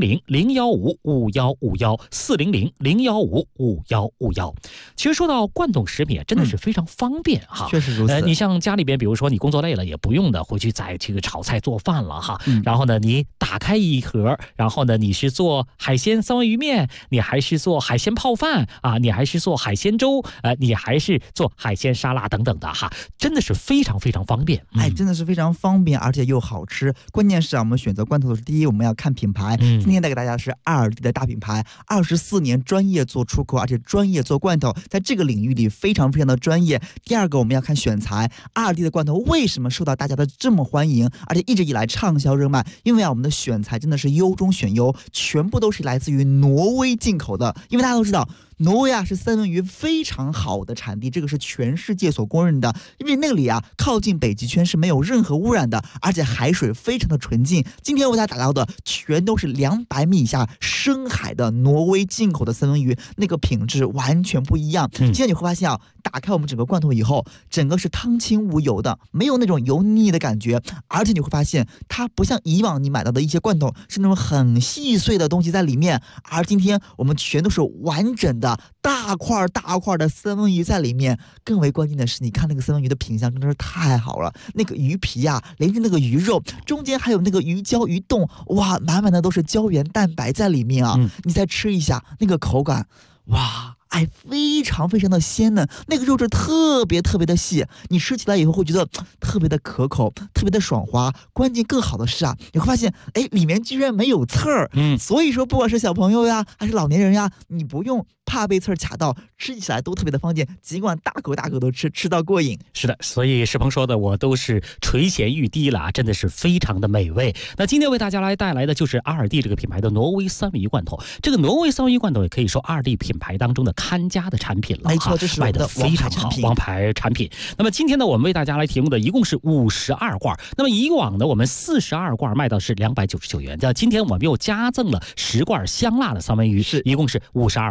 [SPEAKER 12] 400-015-5151，400-015-5151。其实说到罐头食品，真的是非常方便哈，
[SPEAKER 14] 确实如此。
[SPEAKER 12] 你像家里边，比如说你工作累了，也不用的回去再去炒菜做饭了哈。然后呢，你打开一盒，然后呢，你是做海鲜三文鱼面，你还是做海鲜泡饭啊，你还是做海鲜粥，你还是做海鲜沙拉等等的哈，真的是非常非常方便。
[SPEAKER 14] 真的是非常方便，而且又好吃。关键是我们选择罐头的是第一，我们要看品牌。今天带给大家的是阿尔蒂的大品牌，24年专业做出口，而且专业做罐头，在这个领域里非常非常的专业。第二个，我们要看选材。阿尔蒂的罐头为什么受到大家的这么欢迎，而且一直以来畅销热卖？因为我们的选材真的是优中选优，全部都是来自于挪威进口的。因为大家都知道，挪威是三文鱼非常好的产地，这个是全世界所公认的。因为那里靠近北极圈，是没有任何污染的，而且海水非常的纯净。今天为大家打到的全都是200米以下深海的挪威进口的三文鱼，那个品质完全不一样。现在你会发现打开我们整个罐头以后，整个是汤清无油的，没有那种油腻的感觉。而且你会发现它不像以往你买到的一些罐头是那种很细碎的东西在里面，而今天我们全都是完整的大块大块的三文鱼在里面。更为关键的是，你看那个三文鱼的品相真的是太好了，那个鱼皮连着那个鱼肉，中间还有那个鱼胶鱼冻，哇，满满的都是胶原蛋白在里面你再吃一下那个口感，哇，非常非常的鲜嫩，那个肉质特别特别的细，你吃起来以后会觉得特别的可口，特别的爽滑。关键更好的是你会发现里面居然没有刺儿。所以说不管是小朋友还是老年人你不用怕被刺儿卡到，吃起来都特别的方便，尽管大口大口都吃到过瘾。
[SPEAKER 12] 是的，所以世鹏说的我都是垂涎欲滴了，真的是非常的美味。那今天为大家来带来的就是阿尔蒂这个品牌的挪威三文鱼罐头。这个挪威三文鱼罐头也可以说阿尔蒂品牌当中的看家的产品了，
[SPEAKER 14] 没错，这是
[SPEAKER 12] 卖的非常好，王牌产品。那么今天呢，我们为大家来提供的一共是52罐。那么以往呢，我们42罐卖到是299元，今天我们又加赠了10罐香辣的三文鱼，一共是52罐。那么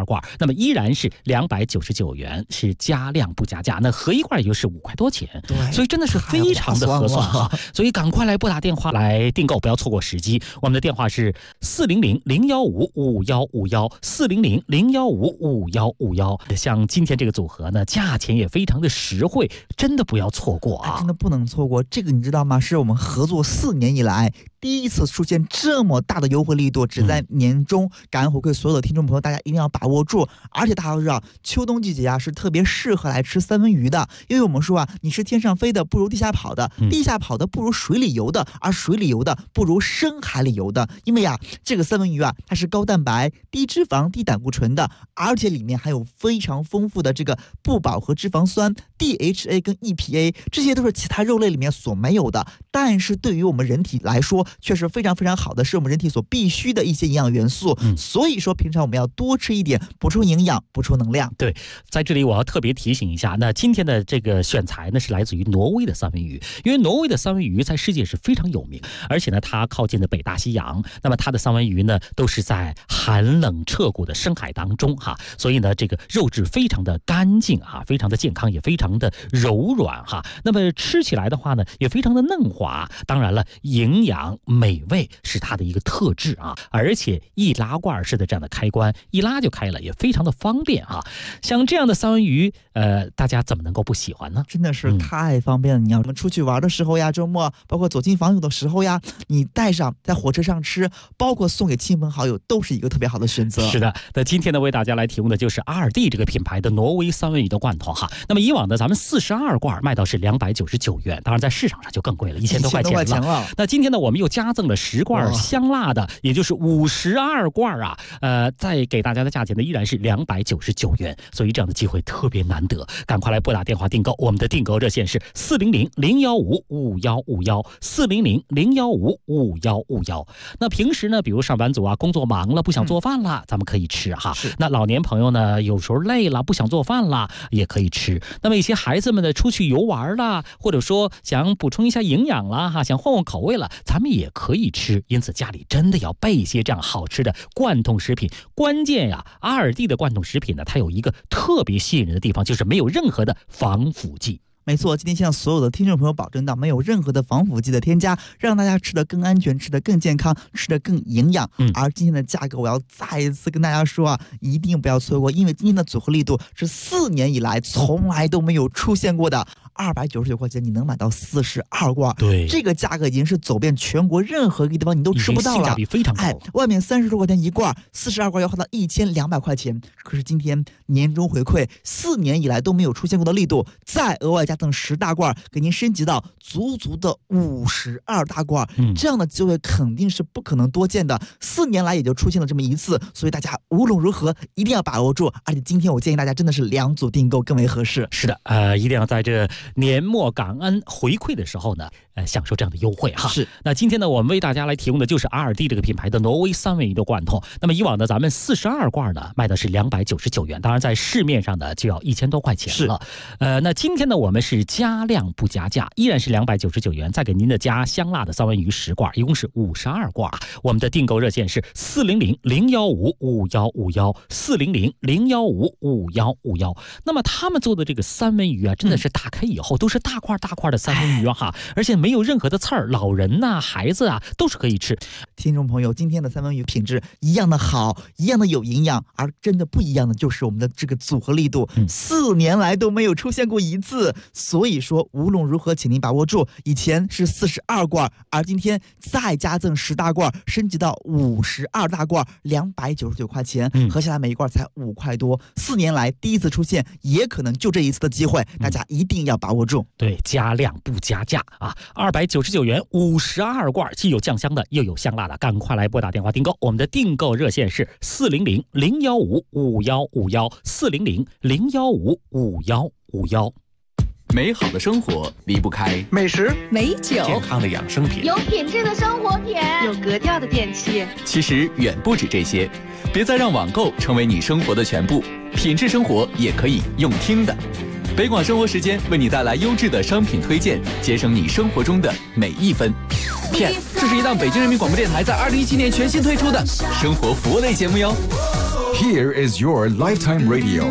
[SPEAKER 12] 么依然是299元，是加量不加价。那合一罐也就是5块多钱，所以真的是非常的合算啊！所以赶快来拨打电话来订购，不要错过时机。我们的电话是400-015-5151，400-015-5151。像今天这个组合呢，价钱也非常的实惠，真的不要错过啊！
[SPEAKER 14] 真的不能错过。这个你知道吗？是我们合作4年以来第一次出现这么大的优惠力度，只在年中感恩回馈所有的听众朋友，大家一定要把握住。而且大家都知道，秋冬季节啊是特别适合来吃三文鱼的，因为我们说啊，你是天上飞的不如地下跑的，地下跑的不如水里游的，而水里游的不如深海里游的。因为啊，这个三文鱼啊，它是高蛋白、低脂肪、低胆固醇的，而且里面还有非常丰富的这个不饱和脂肪酸 DHA 跟 EPA， 这些都是其他肉类里面所没有的，但是对于我们人体来说却是非常非常好的，是我们人体所必须的一些营养元素。所以说平常我们要多吃一点，补充营养，补充能量。
[SPEAKER 12] 对，在这里我要特别提醒一下，那今天的这个选材呢是来自于挪威的三文鱼，因为挪威的三文鱼在世界是非常有名，而且呢它靠近的北大西洋，那么它的三文鱼呢都是在寒冷彻骨的深海当中哈，所以呢这个肉质非常的干净啊，非常的健康，也非常的柔软哈。那么吃起来的话呢也非常的嫩滑，当然了营养美味是它的一个特质啊，而且易拉罐式的这样的开关一拉就开了，也非常的方便啊。像这样的三文鱼大家怎么能够不喜欢呢？
[SPEAKER 14] 真的是太方便了。你要我们出去玩的时候呀，周末包括走进访友的时候呀，你带上在火车上吃，包括送给亲朋好友，都是一个特别好的选择。
[SPEAKER 12] 是的，那今天呢为大家来提供的就是阿尔蒂这个品牌的挪威三文鱼的罐头哈。那么以往的咱们42罐卖到是299元，当然在市场上就更贵了，1000多块钱了。那今天呢我们又加赠了10罐香辣的，也就是52罐啊，再给大家的价钱呢依然是299元，所以这样的机会特别难得，赶快来拨打电话订购。我们的订购热线是400-015-5151，400-015-5151。那平时呢比如上班族啊工作忙了不想做饭了，咱们可以吃哈。那老年朋友呢有时候累了不想做饭了也可以吃。那么一些孩子们呢出去游玩啦，或者说想补充一下营养啦哈，想换换口味了，咱们也可以吃。因此家里真的要备一些这样好吃的罐头食品。关键呀，阿尔蒂的罐头食品呢它有一个特别吸引人的地方，就是没有任何的防腐剂。
[SPEAKER 14] 没错，今天向所有的听众朋友保证到没有任何的防腐剂的添加，让大家吃得更安全，吃得更健康，吃得更营养。而今天的价格我要再一次跟大家说啊，一定不要错过，因为今天的组合力度是4年以来从来都没有出现过的。299块钱你能买到42罐，
[SPEAKER 12] 对，
[SPEAKER 14] 这个价格已经是走遍全国任何一个地方你都吃不到了，
[SPEAKER 12] 性价比非常高。
[SPEAKER 14] 外面30多块钱一罐，42罐要花到1200块钱。可是今天年终回馈4年以来都没有出现过的力度，再额外加赠10大罐，给您升级到足足的52大罐，这样的机会肯定是不可能多见的。4年来也就出现了这么一次，所以大家无论如何一定要把握住。而且今天我建议大家真的是2组订购更为合适。
[SPEAKER 12] 是的，一定要在这年末感恩回馈的时候呢，享受这样的优惠哈。
[SPEAKER 14] 是。
[SPEAKER 12] 那今天呢，我们为大家来提供的就是阿尔蒂这个品牌的挪威三文鱼的罐头。那么以往呢，咱们42罐呢卖的是299元，当然在市面上呢就要1000多块钱了。那今天呢，我们是加量不加价，依然是299元，再给您的加香辣的三文鱼10罐，一共是52罐。我们的订购热线是400-015-5151，400-015-5151。那么他们做的这个三文鱼啊，真的是打开以后都是大块大块的三文鱼哈，而且没有任何的刺儿，老人呐、孩子啊都是可以吃。
[SPEAKER 14] 听众朋友，今天的三文鱼品质一样的好，一样的有营养，而真的不一样的就是我们的这个组合力度，4年来都没有出现过一次。所以说无论如何请您把握住，以前是42罐，而今天再加赠10大罐，升级到52大罐，299块钱，合下来每一罐才5块多。4年来第一次出现，也可能就这一次的机会，大家一定要把握住。
[SPEAKER 12] 对，加量不加价啊，299元52罐，既有酱香的又有香辣的，赶快来拨打电话订购。我们的订购热线是400-015-5151，400-015-5151。
[SPEAKER 15] 美好的生活离不开
[SPEAKER 16] 美食、
[SPEAKER 9] 美酒、
[SPEAKER 15] 健康的养生品，
[SPEAKER 17] 有品质的生活品，
[SPEAKER 9] 有格调的电器。
[SPEAKER 15] 其实远不止这些，别再让网购成为你生活的全部，品质生活也可以用听的。北广生活时间为你带来优质的商品推荐，节省你生活中的每一分。PS， 这是一档北京人民广播电台在2017年全新推出的生活服务类节目哟。
[SPEAKER 16] Here is your Lifetime Radio。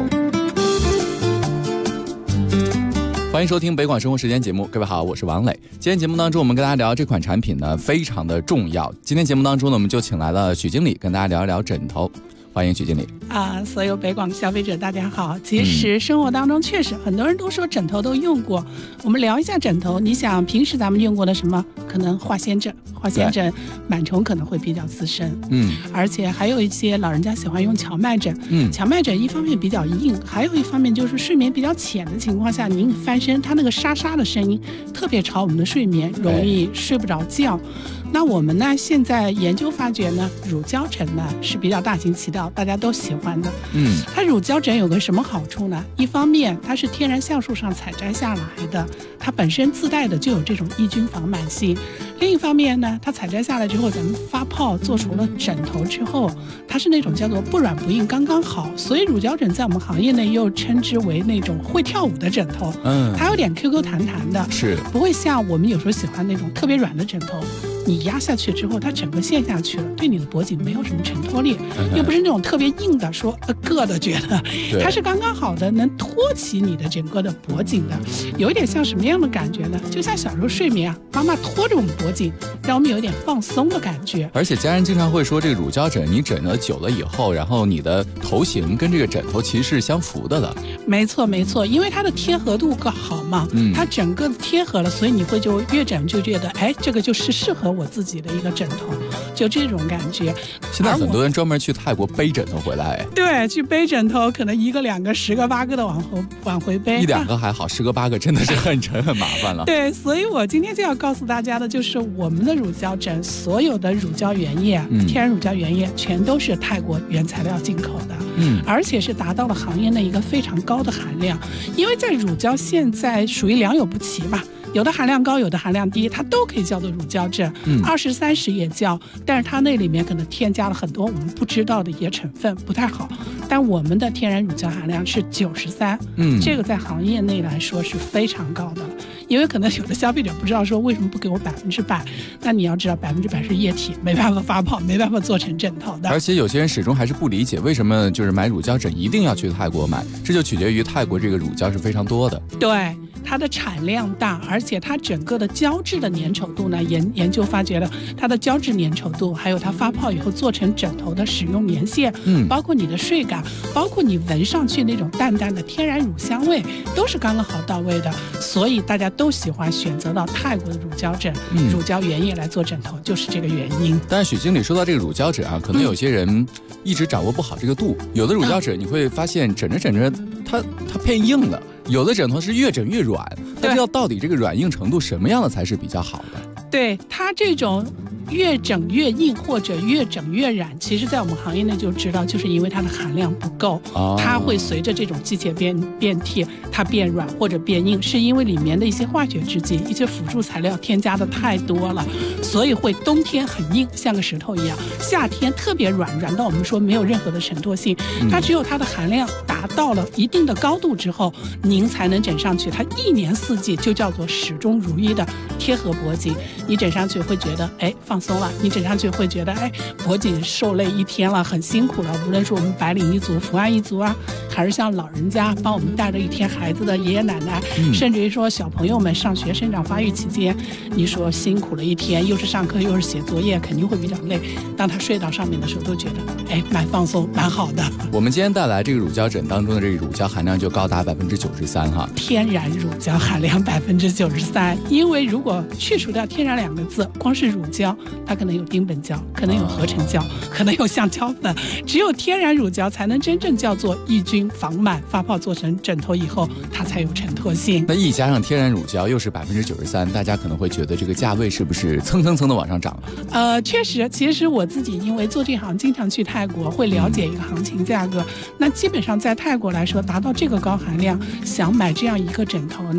[SPEAKER 15] 欢迎收听北广生活时间节目，各位好，我是王磊。今天节目当中，我们跟大家聊这款产品呢，非常的重要。今天节目当中呢，我们就请来了许经理跟大家聊一聊枕头。欢迎许经理
[SPEAKER 17] 所有北广的消费者大家好。其实生活当中确实很多人都说枕头都用过，我们聊一下枕头。你想平时咱们用过的什么？可能化纤枕，螨虫可能会比较滋生，而且还有一些老人家喜欢用荞麦枕，荞麦枕一方面比较硬，还有一方面就是睡眠比较浅的情况下，您翻身它那个沙沙的声音特别吵我们的睡眠，容易睡不着觉。那我们呢，现在研究发觉呢，乳胶枕呢是比较大行其道，大家都喜欢的。它乳胶枕有个什么好处呢？一方面它是天然橡树上采摘下来的，它本身自带的就有这种抑菌防螨性。另一方面呢，它采摘下来之后，咱们发泡做出了枕头之后，它是那种叫做不软不硬，刚刚好。所以乳胶枕在我们行业内又称之为那种会跳舞的枕头。它有点 QQ 弹弹的，
[SPEAKER 15] 是
[SPEAKER 17] 不会像我们有时候喜欢那种特别软的枕头。你压下去之后，它整个陷下去了，对你的脖颈没有什么承托力，又不是那种特别硬的，说硌的觉得，它是刚刚好的，能托起你的整个的脖颈的，有一点像什么样的感觉呢？就像小时候睡眠妈妈拖着我们脖颈，让我们有一点放松的感觉。
[SPEAKER 15] 而且家人经常会说，这个乳胶枕你枕了久了以后，然后你的头型跟这个枕头其实是相符的了。
[SPEAKER 17] 没错，因为它的贴合度更好嘛，它整个贴合了，所以你会就越枕就觉得，这个就是适合我自己的一个枕头，就这种感觉。
[SPEAKER 15] 现在很多人专门去泰国背枕头回来，
[SPEAKER 17] 对，去背枕头，可能1个、2个、10个、8个的往回背
[SPEAKER 15] ，1、2个还好，10个、8个真的是很沉很麻烦了。
[SPEAKER 17] 对，所以我今天就要告诉大家的就是我们的乳胶枕，所有的乳胶原液，天然乳胶原液全都是泰国原材料进口的，而且是达到了行业内一个非常高的含量。因为在乳胶现在属于良莠不齐吧。有的含量高，有的含量低，它都可以叫做乳胶枕，20、30也叫，但是它那里面可能添加了很多我们不知道的一些成分，不太好。但我们的天然乳胶含量是93，这个在行业内来说是非常高的了。因为可能有的消费者不知道说为什么不给我100%，那你要知道100%是液体，没办法发泡，没办法做成枕头的。
[SPEAKER 15] 而且有些人始终还是不理解为什么就是买乳胶枕一定要去泰国买，这就取决于泰国这个乳胶是非常多的。
[SPEAKER 17] 对。它的产量大，而且它整个的胶质的粘稠度呢，研究发觉了它的胶质粘稠度，还有它发泡以后做成枕头的使用年限，包括你的睡感，包括你闻上去那种淡淡的天然乳香味，都是刚刚好到位的。所以大家都喜欢选择到泰国的乳胶枕，乳胶原液来做枕头，就是这个原因。
[SPEAKER 15] 但是许经理说到这个乳胶枕啊，可能有些人一直掌握不好这个度，有的乳胶枕你会发现枕着它偏硬了。有的枕头是越枕越软，不知道到底这个软硬程度什么样的才是比较好的？
[SPEAKER 17] 对，它这种越整越硬或者越整越软，其实在我们行业内就知道，就是因为它的含量不够，它会随着这种季节变替，它变软或者变硬，是因为里面的一些化学制剂、一些辅助材料添加的太多了，所以会冬天很硬，像个石头一样；夏天特别软到我们说没有任何的承托性。它只有它的含量达到了一定的高度之后，您才能枕上去。它1年4季就叫做始终如一的贴合脖颈，你枕上去会觉得放松了，你枕上去会觉得脖颈受累一天了，很辛苦了。无论是我们白领一族、伏案一族啊，还是像老人家帮我们带着一天孩子的爷爷奶奶，甚至于说小朋友们上学生长发育期间，你说辛苦了一天，又是上课又是写作业，肯定会比较累。当他睡到上面的时候，都觉得蛮放松，蛮好的。
[SPEAKER 15] 我们今天带来这个乳胶枕当中的这个乳胶含量就高达93%哈，
[SPEAKER 17] 天然乳胶含量93%。因为如果去除掉天然2个字，光是乳胶，它可能有丁苯胶，可能有合成胶，可能有橡胶粉，只有天然乳胶才能真正叫做抑菌防螨，发泡做成枕头以后，它才有承托性。
[SPEAKER 15] 那一加上天然乳胶又是93%，大家可能会觉得这个价位是不是蹭的往上涨了？
[SPEAKER 17] 确实，其实我自己因为做这行，经常去泰国，会了解一个行情价格。那基本上在泰国来说，达到这个高含量，想买这样一个枕头呢，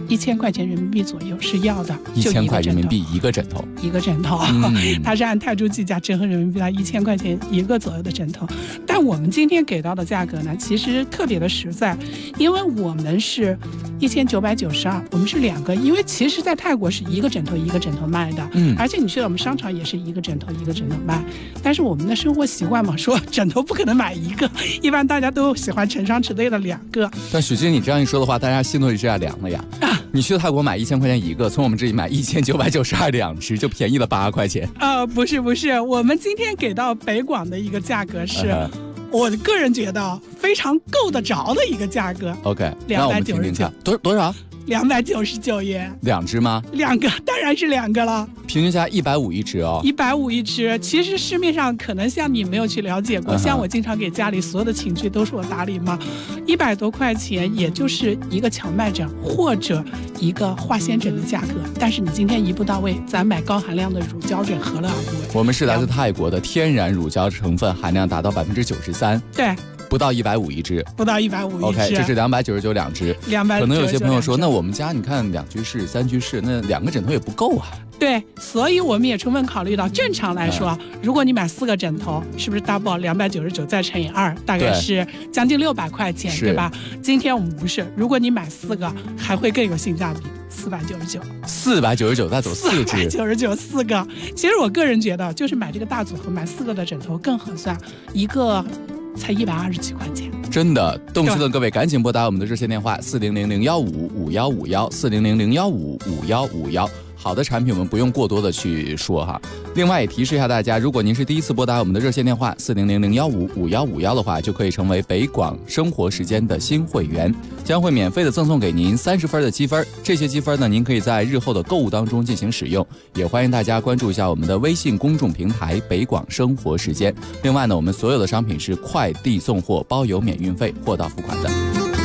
[SPEAKER 17] 1000块钱人民币左右是要的
[SPEAKER 18] ，1000块人民币一个枕头，
[SPEAKER 17] 一个枕头，它是按泰铢计价，折合人民币到1000块钱一个左右的枕头。但我们今天给到的价格呢，其实特别的实在，因为我们是1992，我们是2个，因为其实在泰国是一个枕头一个枕头卖的，而且你去到我们商场也是一个枕头一个枕头卖，但是我们的生活习惯嘛，说枕头不可能买一个，一般大家都喜欢成双成对的2个。
[SPEAKER 18] 但许经理这样一说的话，大家心头也是要凉了呀。你去泰国买1000块钱一个，从我们这里买1992两只，就便宜了8块钱。
[SPEAKER 17] 不是，我们今天给到北广的一个价格是，我个人觉得非常够得着的一个价格。
[SPEAKER 18] OK， 那我们听听看，多少
[SPEAKER 17] ？299元
[SPEAKER 18] ，2只吗
[SPEAKER 17] ？2个，当然是2个了。
[SPEAKER 18] 平均下150一只哦。
[SPEAKER 17] 150一只，其实市面上可能像你没有去了解过，像我经常给家里所有的寝具都是我打理嘛，100多块钱，也就是一个荞麦枕或者一个化纤枕的价格。但是你今天一步到位，咱买高含量的乳胶枕何乐而不为？
[SPEAKER 18] 我们是来自泰国的天然乳胶成分含量达到93%。
[SPEAKER 17] 对。
[SPEAKER 18] 不到150一只，
[SPEAKER 17] 不到150一只。
[SPEAKER 18] OK， 这是299两只。可能有些朋友说，那我们家你看2居室、3居室，那2个枕头也不够啊。
[SPEAKER 17] 对，所以我们也充分考虑到，正常来说，如果你买4个枕头，是不是 double 299再乘以2，大概是将近600块钱，对吧？今天我们不是，如果你买4个，还会更有性价比，499，
[SPEAKER 18] 再走4只
[SPEAKER 17] ，499 4个。其实我个人觉得，就是买这个大组合，买4个的枕头更合算，一个才120几块钱。
[SPEAKER 18] 真的，动心的各位赶紧拨打我们的热线电话400-015-5151，400-015-5151。好的产品我们不用过多的去说哈。另外也提示一下大家，如果您是第一次拨打我们的热线电话400-015-5151的话，就可以成为北广生活时间的新会员，将会免费的赠送给您30分的积分。这些积分呢，您可以在日后的购物当中进行使用。也欢迎大家关注一下我们的微信公众平台北广生活时间。另外呢，我们所有的商品是快递送货，包邮免运费，货到付款的。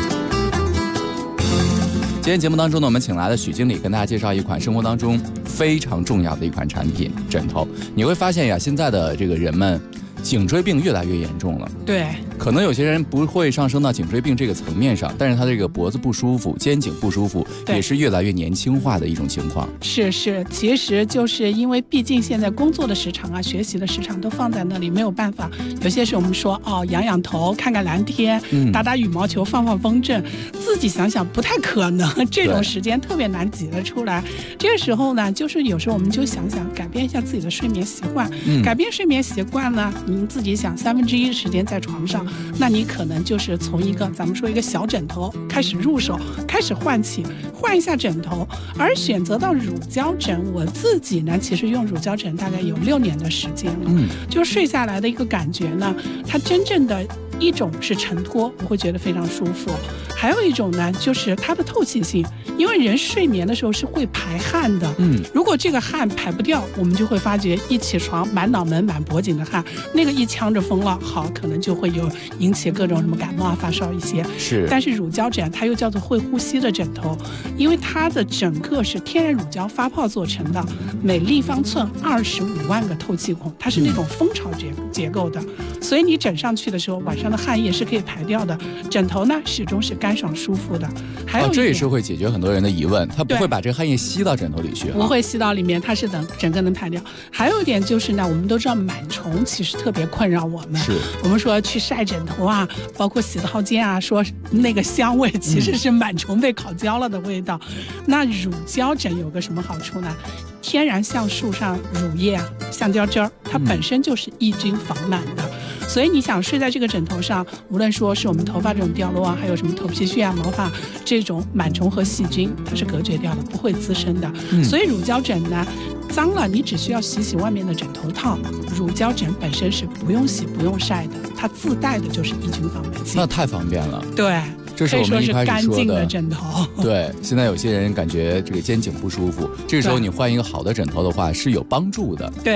[SPEAKER 18] 今天节目当中呢，我们请来了许经理跟大家介绍一款生活当中非常重要的一款产品——枕头。你会发现呀，现在的这个人们颈椎病越来越严重了。
[SPEAKER 17] 对，
[SPEAKER 18] 可能有些人不会上升到颈椎病这个层面上，但是他这个脖子不舒服、肩颈不舒服，也是越来越年轻化的一种情况。
[SPEAKER 17] 是，其实就是因为毕竟现在工作的时长啊、学习的时长都放在那里，没有办法。有些时候我们说仰头、看看蓝天、打打羽毛球、放风筝，自己想想不太可能，这种时间特别难挤得出来。这个时候呢，就是有时候我们就想改变一下自己的睡眠习惯。改变睡眠习惯呢，您自己想1/3的时间在床上，那你可能就是从咱们说一个小枕头开始入手，开始换一下枕头。而选择到乳胶枕，我自己呢其实用乳胶枕大概有6年的时间了，就睡下来的一个感觉呢，它真正的一种是承托，我会觉得非常舒服；还有一种呢，就是它的透气性，因为人睡眠的时候是会排汗的，如果这个汗排不掉，我们就会发觉一起床满脑门、满脖颈的汗，那个一呛着风了，可能就会引起各种什么感冒啊、发烧一些。
[SPEAKER 18] 是，
[SPEAKER 17] 但是乳胶枕它又叫做会呼吸的枕头，因为它的整个是天然乳胶发泡做成的，每立方寸25万个透气孔，它是那种蜂巢结构的，所以你枕上去的时候，晚上的汗液是可以排掉的。枕头呢，始终是干爽舒服的。还有
[SPEAKER 18] 这也是会解决很多人的疑问，它不会把这个汗液吸到枕头里去，
[SPEAKER 17] 不会吸到里面，它是整个能排掉。还有一点就是呢，我们都知道螨虫其实特别困扰我们，我们说去晒枕头啊，包括洗套间啊，说那个香味其实是螨虫被烤焦了的味道。那乳胶枕有个什么好处呢？天然橡树上乳液啊、橡胶汁儿，它本身就是抑菌防螨的。所以你想睡在这个枕头上，无论说是我们头发这种掉落啊，还有什么头皮屑啊、毛发这种螨虫和细菌，它是隔绝掉的，不会滋生的。所以乳胶枕呢，脏了你只需要洗外面的枕头套，乳胶枕本身是不用洗不用晒的，它自带的就是抑菌防螨性。
[SPEAKER 18] 那太方便了。
[SPEAKER 17] 对，
[SPEAKER 18] 这是我们一开始说的
[SPEAKER 17] 干净的枕头。
[SPEAKER 18] 对，现在有些人感觉这个肩颈不舒服，这个时候你换一个好的枕头的话是有帮助的。
[SPEAKER 17] 对，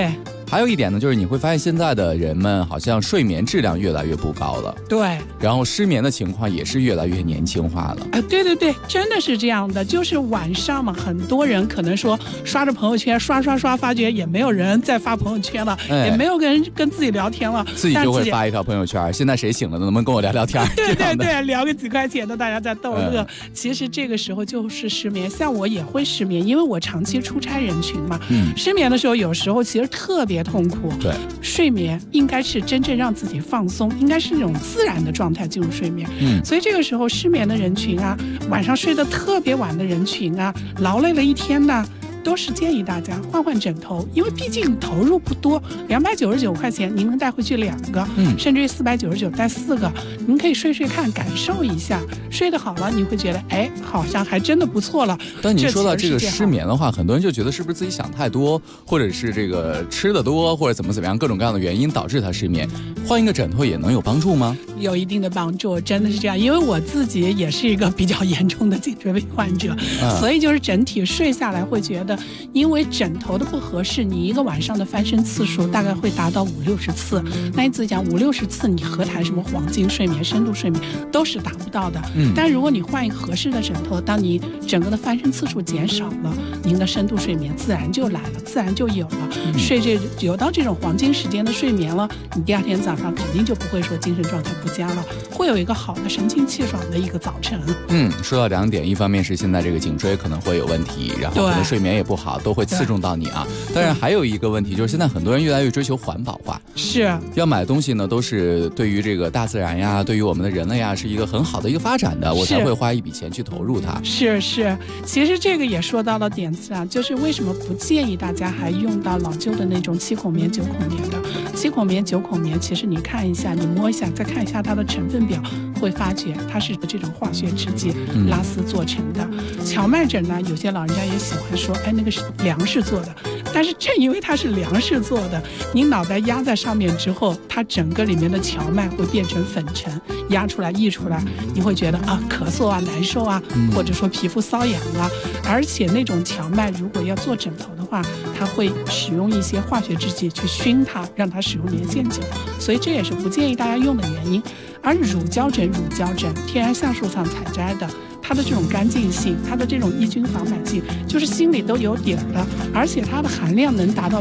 [SPEAKER 18] 还有一点呢，就是你会发现现在的人们好像睡眠质量越来越不高了，
[SPEAKER 17] 对，
[SPEAKER 18] 然后失眠的情况也是越来越年轻化了。
[SPEAKER 17] 对对对，真的是这样的。就是晚上嘛，很多人可能说刷着朋友圈，刷，发觉也没有人再发朋友圈了，也没有跟自己聊天了，
[SPEAKER 18] 自己就会发一条朋友圈。现在谁醒了，能不能跟我聊聊天？
[SPEAKER 17] 对对对，聊个几块钱的，大家在逗乐。其实这个时候就是失眠，像我也会失眠，因为我长期出差人群嘛。失眠的时候，有时候其实特别痛苦。
[SPEAKER 18] 对，
[SPEAKER 17] 睡眠应该是真正让自己放松，应该是那种自然的状态进入睡眠。所以这个时候失眠的人群啊，晚上睡得特别晚的人群啊，劳累了一天呢，都是建议大家换枕头，因为毕竟投入不多，299块钱您能带回去2个，甚至于499带4个，您可以睡看，感受一下，睡得好了，你会觉得好像还真的不错了。
[SPEAKER 18] 但你说到这个失眠的话，很多人就觉得是不是自己想太多，或者是这个吃的多，或者怎么样，各种各样的原因导致他失眠。换一个枕头也能有帮助吗？
[SPEAKER 17] 有一定的帮助，真的是这样。因为我自己也是一个比较严重的颈椎病患者，所以就是整体睡下来会觉得，因为枕头的不合适，你一个晚上的翻身次数大概会达到50-60次。那你自己讲50-60次，你何谈什么黄金睡眠、深度睡眠，都是达不到的。但如果你换一个合适的枕头，当你整个的翻身次数减少了，您的深度睡眠自然就来了，自然就有了。有到这种黄金时间的睡眠了，你第二天早上肯定就不会说精神状态不佳了，会有一个好的神清气爽的一个早晨。
[SPEAKER 18] 说到2点，一方面是现在这个颈椎可能会有问题，然后可能睡眠也不好，都会刺中到你啊。当然还有一个问题就是现在很多人越来越追求环保化，
[SPEAKER 17] 是
[SPEAKER 18] 要买的东西呢都是对于这个大自然呀，对于我们的人类呀是一个很好的一个发展的，我才会花一笔钱去投入它。
[SPEAKER 17] 是，其实这个也说到了点子上，就是为什么不建议大家还用到老旧的那种7孔棉、9孔棉的。7孔棉、9孔棉，其实你看一下，你摸一下，再看一下它的成分表，会发觉它是这种化学制剂拉丝做成的。荞麦枕呢，有些老人家也喜欢说，那个是粮食做的，但是正因为它是粮食做的，你脑袋压在上面之后，它整个里面的荞麦会变成粉尘，压出来溢出来，你会觉得咳嗽啊、难受啊，或者说皮肤瘙痒啊。而且那种荞麦如果要做枕头的话，它会使用一些化学制剂去熏它，让它使用年限久，所以这也是不建议大家用的原因。而乳胶枕天然橡树上采摘的，它的这种干净性，它的这种抑菌防螨性，就是心里都有底儿的，而且它的含量能达到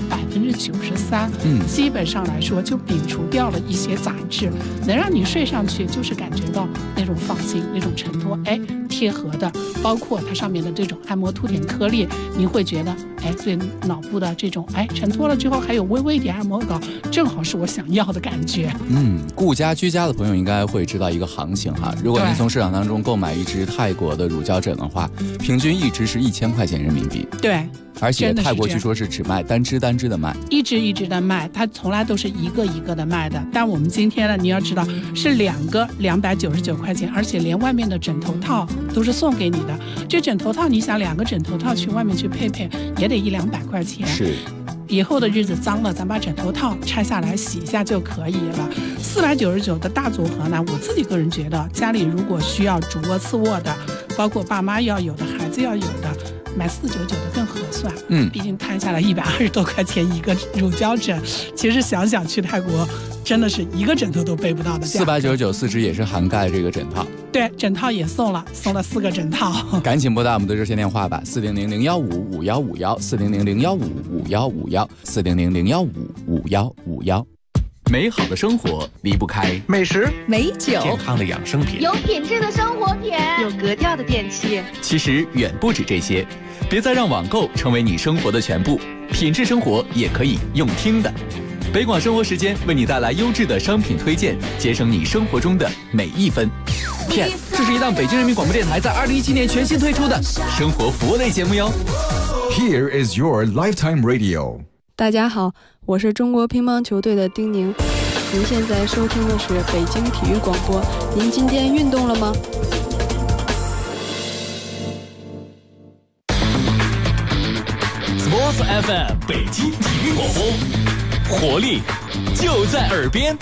[SPEAKER 17] 93%，基本上来说就摒除掉了一些杂质，能让你睡上去就是感觉到那种放心、那种承托，贴合的，包括它上面的这种按摩凸点颗粒，你会觉得对脑部的这种承托了之后还有微微一点按摩感，正好是我想要的感觉。
[SPEAKER 18] 顾家居家的朋友应该会知道一个行情哈，如果您从市场当中购买一只泰国的乳胶枕的话，平均一只是1000块钱人民币。
[SPEAKER 17] 对，
[SPEAKER 18] 而且泰国据说是只卖单只的卖，
[SPEAKER 17] 一只的卖，它从来都是一个的卖的。但我们今天呢，你要知道是2个299块钱，而且连外面的枕头套都是送给你的。这枕头套，你想2个枕头套去外面去配也得100-200块钱。
[SPEAKER 18] 是。
[SPEAKER 17] 以后的日子脏了，咱把枕头套拆下来洗一下就可以了。499的大组合呢，我自己个人觉得，家里如果需要主卧次卧的，包括爸妈要有的、孩子要有的，买499的更合算。毕竟摊下来120多块钱一个乳胶枕，其实想想去泰国真的是一个枕头都背不到的价格。
[SPEAKER 18] 499 4只也是涵盖这个枕套。
[SPEAKER 17] 对，枕套也送了4个枕套。
[SPEAKER 18] 赶紧拨打我们的热线电话吧，4000-015-5151，4000-015-5151。美好的生活离不开
[SPEAKER 19] 美食、
[SPEAKER 20] 美酒、
[SPEAKER 19] 健康的养生品、
[SPEAKER 20] 有品质的生活品、
[SPEAKER 21] 有格调的电器。
[SPEAKER 15] 其实远不止这些，别再让网购成为你生活的全部，品质生活也可以用听的。北广生活时间为你带来优质的商品推荐，节省你生活中的每一分。PS， 这是一档北京人民广播电台在2017年全新推出的生活服务类节目哟。
[SPEAKER 16] Here is your lifetime radio。
[SPEAKER 22] 大家好，我是中国乒乓球队的丁宁。您现在收听的是北京体育广播。您今天运动了吗
[SPEAKER 6] ？Sports FM 北京体育广播，活力就在耳边。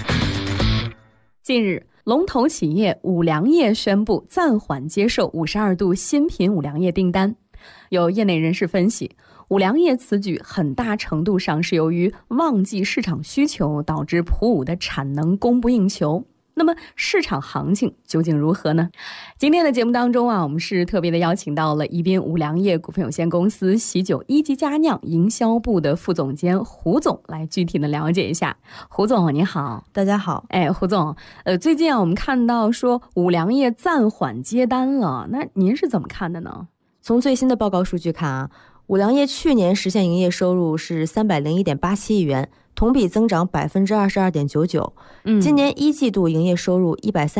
[SPEAKER 5] 近日，龙头企业五粮液宣布暂缓接受52度新品五粮液订单。有业内人士分析， 五粮液此举很大程度上是由于旺季市场需求导致普五的产能供不应求。那么市场行情究竟如何呢？今天的节目当中啊，我们是特别的邀请到了宜宾五粮液股份有限公司喜酒一级佳酿营销部的副总监胡总来具体的了解一下。胡总你好。
[SPEAKER 19] 大家好。
[SPEAKER 5] 胡总，最近啊我们看到说五粮液暂缓接单了，那您是怎么看的呢？
[SPEAKER 19] 从最新的报告数据看啊，五粮液去年实现营业收入是301.87亿元，同比增长22.99%。今年一季度营业收入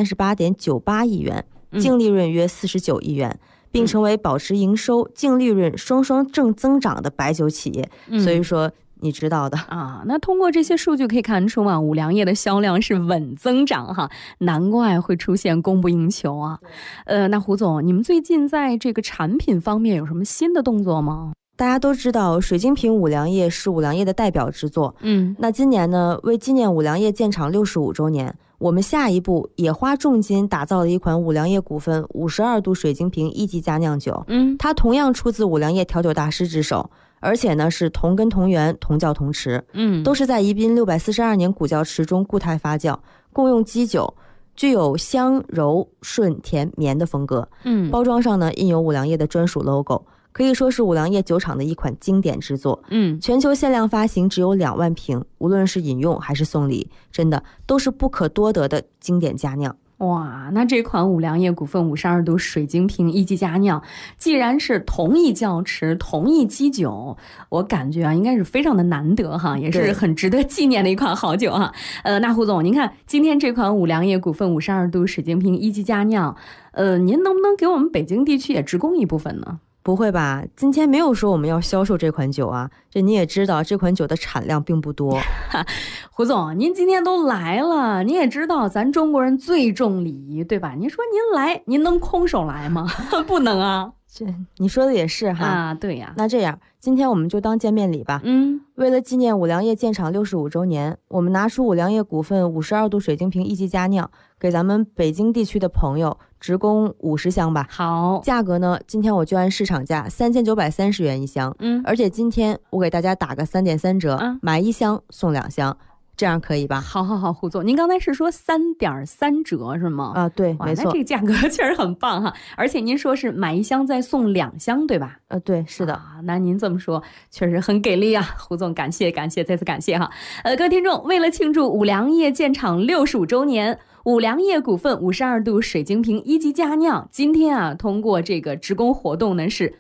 [SPEAKER 19] 138.98亿元，净利润约49亿元，并成为保持营收、净利润双双正增长的白酒企业。所以说你知道的
[SPEAKER 5] 啊。那通过这些数据可以看出啊，五粮液的销量是稳增长哈，难怪会出现供不应求啊。那胡总，你们最近在这个产品方面有什么新的动作吗？
[SPEAKER 19] 大家都知道水晶瓶五粮液是五粮液的代表之作。那今年呢，为纪念五粮液建厂65周年，我们下一步也花重金打造了一款五粮液股份52度水晶瓶一级佳酿酒。它同样出自五粮液调酒大师之手，而且呢是同根同源同窖同池，都是在宜宾642年古窖池中固态发酵，共用基酒，具有香柔顺甜绵的风格。包装上呢印有五粮液的专属 logo， 可以说是五粮液酒厂的一款经典之作。全球限量发行只有2万瓶，无论是饮用还是送礼，真的都是不可多得的经典佳酿。
[SPEAKER 5] 哇，那这款五粮液股份52度水晶瓶一级佳酿，既然是同一窖池、同一基酒，我感觉啊，应该是非常的难得哈，也是很值得纪念的一款好酒哈。那胡总，您看今天这款五粮液股份52度水晶瓶一级佳酿，您能不能给我们北京地区也直供一部分呢？
[SPEAKER 19] 不会吧，今天没有说我们要销售这款酒啊，这你也知道这款酒的产量并不多。
[SPEAKER 5] 胡总，您今天都来了，你也知道咱中国人最重礼仪，对吧？您说您来，您能空手来吗？不能啊。
[SPEAKER 19] 这你说的也是哈。
[SPEAKER 5] 啊，对呀。
[SPEAKER 19] 那这样今天我们就当见面礼吧。为了纪念五粮液建厂65周年，我们拿出五粮液股份52度水晶瓶一级佳酿，给咱们北京地区的朋友直供50箱吧。
[SPEAKER 5] 好，
[SPEAKER 19] 价格呢，今天我就按市场价3930元一箱。而且今天我给大家打个3.3折，买1箱送2箱。这样可以吧？
[SPEAKER 5] 好，胡总，您刚才是说3.3折是吗？
[SPEAKER 19] 啊，对，没错。
[SPEAKER 5] 那这个价格确实很棒哈，而且您说是买1箱再送2箱，对吧？
[SPEAKER 19] 对，是的。
[SPEAKER 5] 那您这么说确实很给力啊，胡总，感谢，再次感谢哈。各位听众，为了庆祝五粮液建厂65周年，五粮液股份52度水晶瓶一级佳酿，今天啊，通过这个直供活动呢是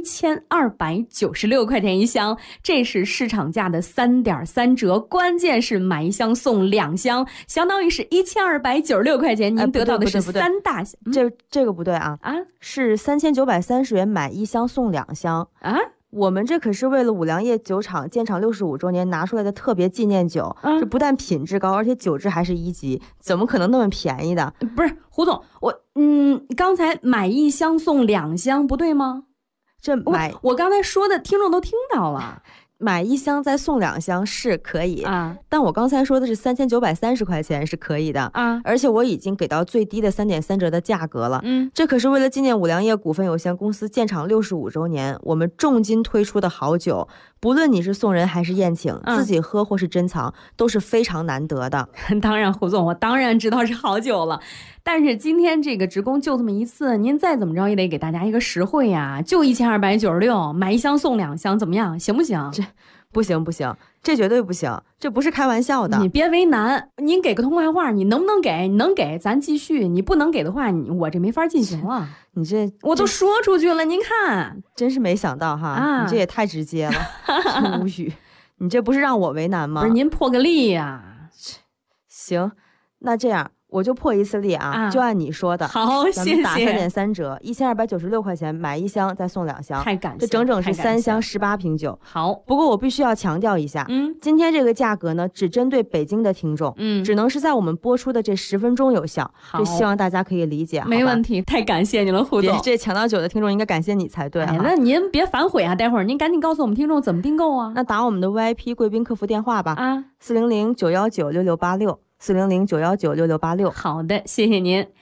[SPEAKER 5] 1296块钱一箱，这是市场价的3.3折，关键是买1箱送2箱，相当于是1296块钱，您得到的是3大箱。
[SPEAKER 19] 这个不对啊，是3930元买1箱送2箱
[SPEAKER 5] 啊。
[SPEAKER 19] 我们这可是为了五粮液酒厂建厂65周年拿出来的特别纪念酒，这不但品质高，而且酒质还是1级，怎么可能那么便宜的？
[SPEAKER 5] 不是，胡总，刚才买1箱送2箱不对吗？我刚才说的听众都听到了，
[SPEAKER 19] 买1箱再送2箱是可以啊，但我刚才说的是3930块钱是可以的啊，而且我已经给到最低的3.3折的价格了。这可是为了纪念五粮液股份有限公司建厂65周年，我们重金推出的好酒，不论你是送人还是宴请，自己喝或是珍藏，都是非常难得的。
[SPEAKER 5] 当然，胡总，我当然知道是好酒了。但是今天这个直供就这么一次，您再怎么着也得给大家一个实惠呀，就1296，买1箱送2箱，怎么样？行不行？
[SPEAKER 19] 这不行，这绝对不行，这不是开玩笑的。
[SPEAKER 5] 你别为难，您给个通快话，你能不能给？你能给咱继续，你不能给的话，我这没法进行了。
[SPEAKER 19] 你这
[SPEAKER 5] 我都说出去了，您看，
[SPEAKER 19] 真是没想到哈，你这也太直接了，无语。你这不是让我为难吗？
[SPEAKER 5] 不是，您破个例呀。
[SPEAKER 19] 行，那这样。我就破一次例啊，就按你说的。
[SPEAKER 5] 好，谢谢。
[SPEAKER 19] 打3.3折，1296块钱买1箱再送2箱，
[SPEAKER 5] 太感谢，
[SPEAKER 19] 这整整是3箱18瓶酒。
[SPEAKER 5] 好，
[SPEAKER 19] 不过我必须要强调一下，今天这个价格呢，只针对北京的听众，只能是在我们播出的这10分钟有效。这希望大家可以理解。
[SPEAKER 5] 没问题，太感谢你了，胡总。
[SPEAKER 19] 这抢到酒的听众应该感谢你才对。
[SPEAKER 5] 那您别反悔啊，待会儿您赶紧告诉我们听众怎么订购啊。
[SPEAKER 19] 那打我们的 VIP 贵宾客服电话吧，啊，400-919-6686。400-919-6686。
[SPEAKER 5] 好的，谢谢您。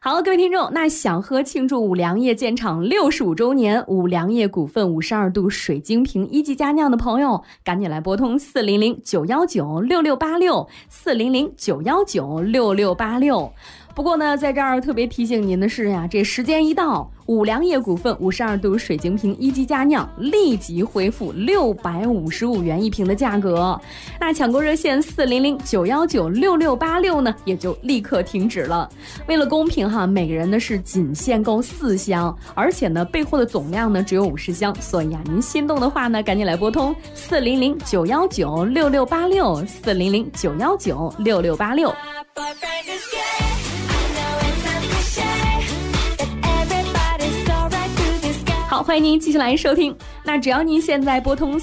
[SPEAKER 20] 好，各位听众，那想喝庆祝五粮液建厂65周年五粮液股份52度水晶瓶一级佳酿的朋友，赶紧来拨通400-919-6686，400-919-6686。不过呢，在这儿特别提醒您的是呀，这时间一到，五粮液股份52度水晶瓶一级佳酿立即恢复655元一瓶的价格。那抢购热线400-919-6686呢，也就立刻停止了。为了公平哈，每个人呢是仅限购4箱，而且呢备货的总量呢只有50箱，所以啊，您心动的话呢，赶紧来拨通400-919-6686，400-919-6686。好，欢迎您继续来收听。那只要您现在拨通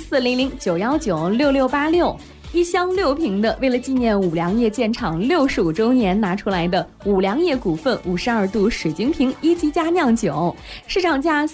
[SPEAKER 20] 400-919-6686。一箱6瓶的，为了纪念五粮液建厂65周年拿出来的五粮液股份52度水晶瓶一级佳酿酒，市场价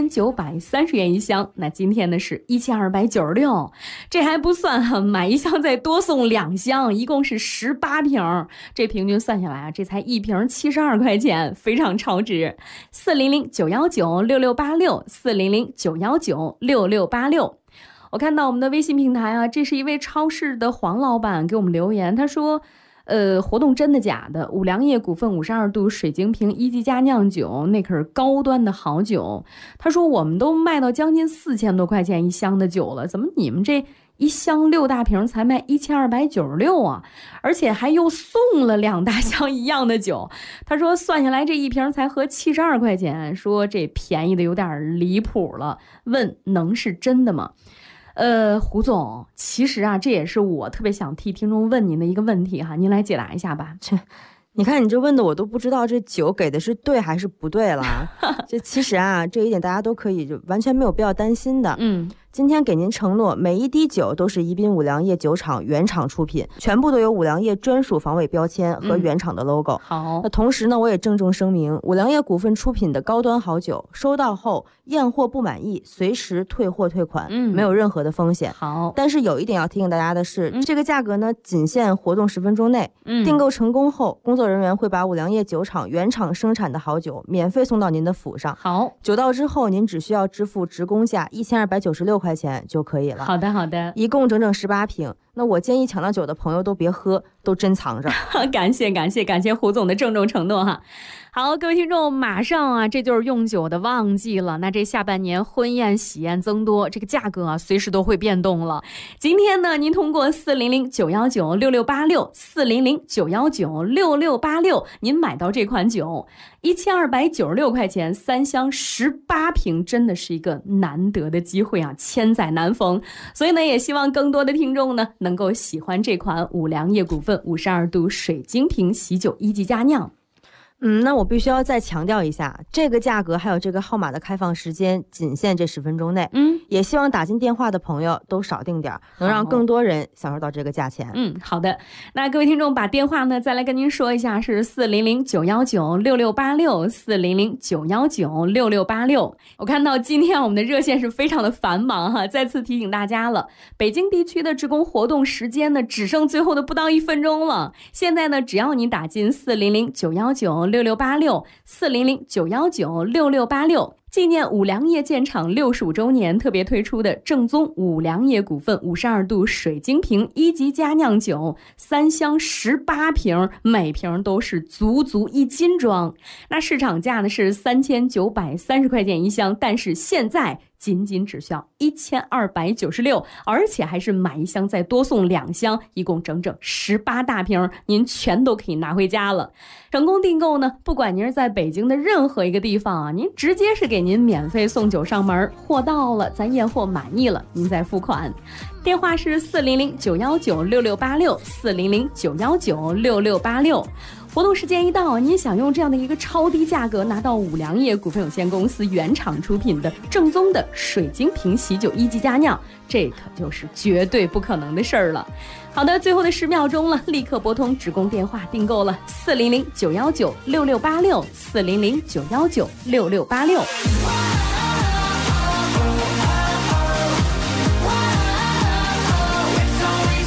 [SPEAKER 20] 3930元一箱，那今天呢是1296，这还不算哈，买一箱再多送2箱，一共是18瓶，这平均算下来啊，这才一瓶72块钱，非常超值。400-919-6686，400-919-6686。我看到我们的微信平台啊，这是一位超市的黄老板给我们留言，他说活动真的假的？五粮液股份52度水晶瓶一级佳酿酒，那可是高端的好酒。他说我们都卖到将近4000多块钱一箱的酒了，怎么你们这一箱6大瓶才卖1296啊？而且还又送了2大箱一样的酒。他说算下来这一瓶才合72块钱，说这便宜的有点离谱了，问能是真的吗？胡总，其实啊，这也是我特别想替听众问您的一个问题哈，您来解答一下吧。
[SPEAKER 19] 你看你这问的我都不知道这酒给的是对还是不对了。这其实啊，这一点大家都可以就完全没有必要担心的。今天给您承诺，每一滴酒都是宜宾五粮液酒厂原厂出品，全部都有五粮液专属防伪标签和原厂的 logo。
[SPEAKER 20] 好，
[SPEAKER 19] 那同时呢，我也郑重声明，五粮液股份出品的高端好酒，收到后验货不满意，随时退货退款，没有任何的风险。
[SPEAKER 20] 好，
[SPEAKER 19] 但是有一点要提醒大家的是，这个价格呢，仅限活动10分钟内。订购成功后，工作人员会把五粮液酒厂原厂生产的好酒免费送到您的府上。
[SPEAKER 20] 好，
[SPEAKER 19] 酒到之后，您只需要支付职工价1296块钱就可以了。
[SPEAKER 20] 好的，好的，
[SPEAKER 19] 一共整整18瓶。那我建议抢到酒的朋友都别喝，都珍藏着。
[SPEAKER 20] 感谢胡总的郑重承诺哈。好，各位听众，马上啊，这就是用酒的旺季了。那这下半年婚宴喜宴增多，这个价格啊随时都会变动了。今天呢，您通过400-919-6686，400-919-6686，您买到这款酒，1296块钱，3箱18瓶，真的是一个难得的机会啊，千载难逢。所以呢，也希望更多的听众呢能够喜欢这款五粮液股份52度水晶瓶喜酒一级佳酿。
[SPEAKER 19] 那我必须要再强调一下，这个价格还有这个号码的开放时间仅限这10分钟内。也希望打进电话的朋友都少订点，能让更多人享受到这个价钱。
[SPEAKER 20] 好的。那各位听众把电话呢再来跟您说一下，是400-919-6686，400-919-6686。我看到今天我们的热线是非常的繁忙哈，再次提醒大家了，北京地区的职工活动时间呢只剩最后的不到1分钟了。现在呢，只要你打进400-919-6686，400-919-6686，纪念五粮液建厂65周年特别推出的正宗五粮液股份52度水晶瓶一级佳酿酒，3箱18瓶，每瓶都是足1斤装。那市场价呢是3930块钱一箱，但是现在仅只需要1296，而且还是买一箱再多送2箱，一共整整18大瓶，您全都可以拿回家了。成功订购呢，不管您是在北京的任何一个地方啊，您直接是给您免费送酒上门，货到了咱验货满意了您再付款。电话是400-919-6686，400-919-6686。活动时间一到，您想用这样的一个超低价格拿到五粮液股份有限公司原厂出品的正宗的水晶瓶喜酒一级佳酿，这可就是绝对不可能的事儿了。好的，最后的10秒钟了，立刻拨通职工电话订购了400-919-6686，400-919-6686。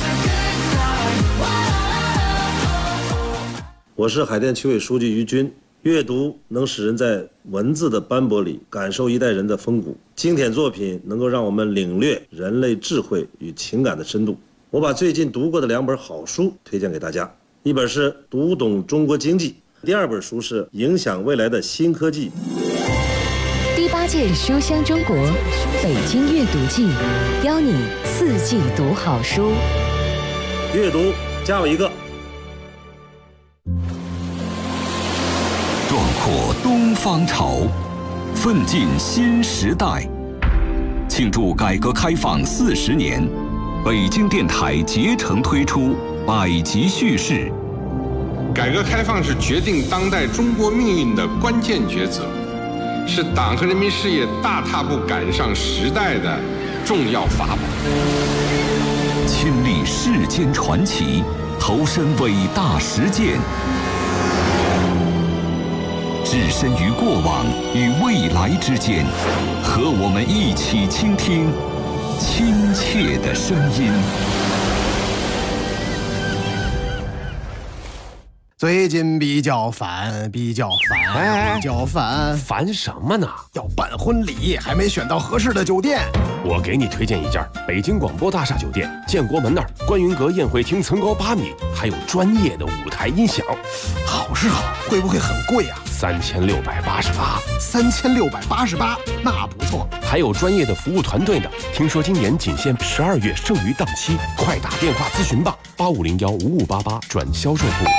[SPEAKER 21] 我是海淀区委书记于军。
[SPEAKER 1] 阅读能使人在文字的斑驳里感受一代人的风骨，经典作品能够让我们领略人类智慧与情感的深度。我把最近读过的2本好书推荐给大家，一本是《读懂中国经济》，第2本书是《影响未来的新科技》。
[SPEAKER 21] 第8届书香中国北京阅读季，邀你4季读好书。
[SPEAKER 1] 阅读加我一个。
[SPEAKER 23] 壮阔东方潮，奋进新时代。庆祝改革开放40年，北京电台竭诚推出百集叙事。
[SPEAKER 24] 改革开放是决定当代中国命运的关键抉择，是党和人民事业大踏步赶上时代的重要法宝。
[SPEAKER 23] 亲历世间传奇，投身伟大实践。置身于过往与未来之间，和我们一起倾听亲切的声音。
[SPEAKER 25] 最近比较烦，
[SPEAKER 26] 烦什么呢？
[SPEAKER 25] 要办婚礼，还没选到合适的酒店。
[SPEAKER 26] 我给你推荐一家北京广播大厦酒店，建国门那儿观云阁宴会厅层高8米，还有专业的舞台音响。
[SPEAKER 25] 好是好，会不会很贵啊
[SPEAKER 26] ？3688。
[SPEAKER 25] 3688，那不错。
[SPEAKER 26] 还有专业的服务团队呢。听说今年仅限12月剩余档期，快打电话咨询吧，85015588转销售部。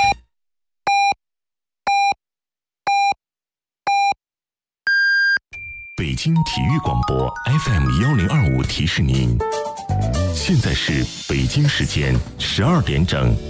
[SPEAKER 6] 北京体育广播 FM1025提示您，现在是北京时间12点整。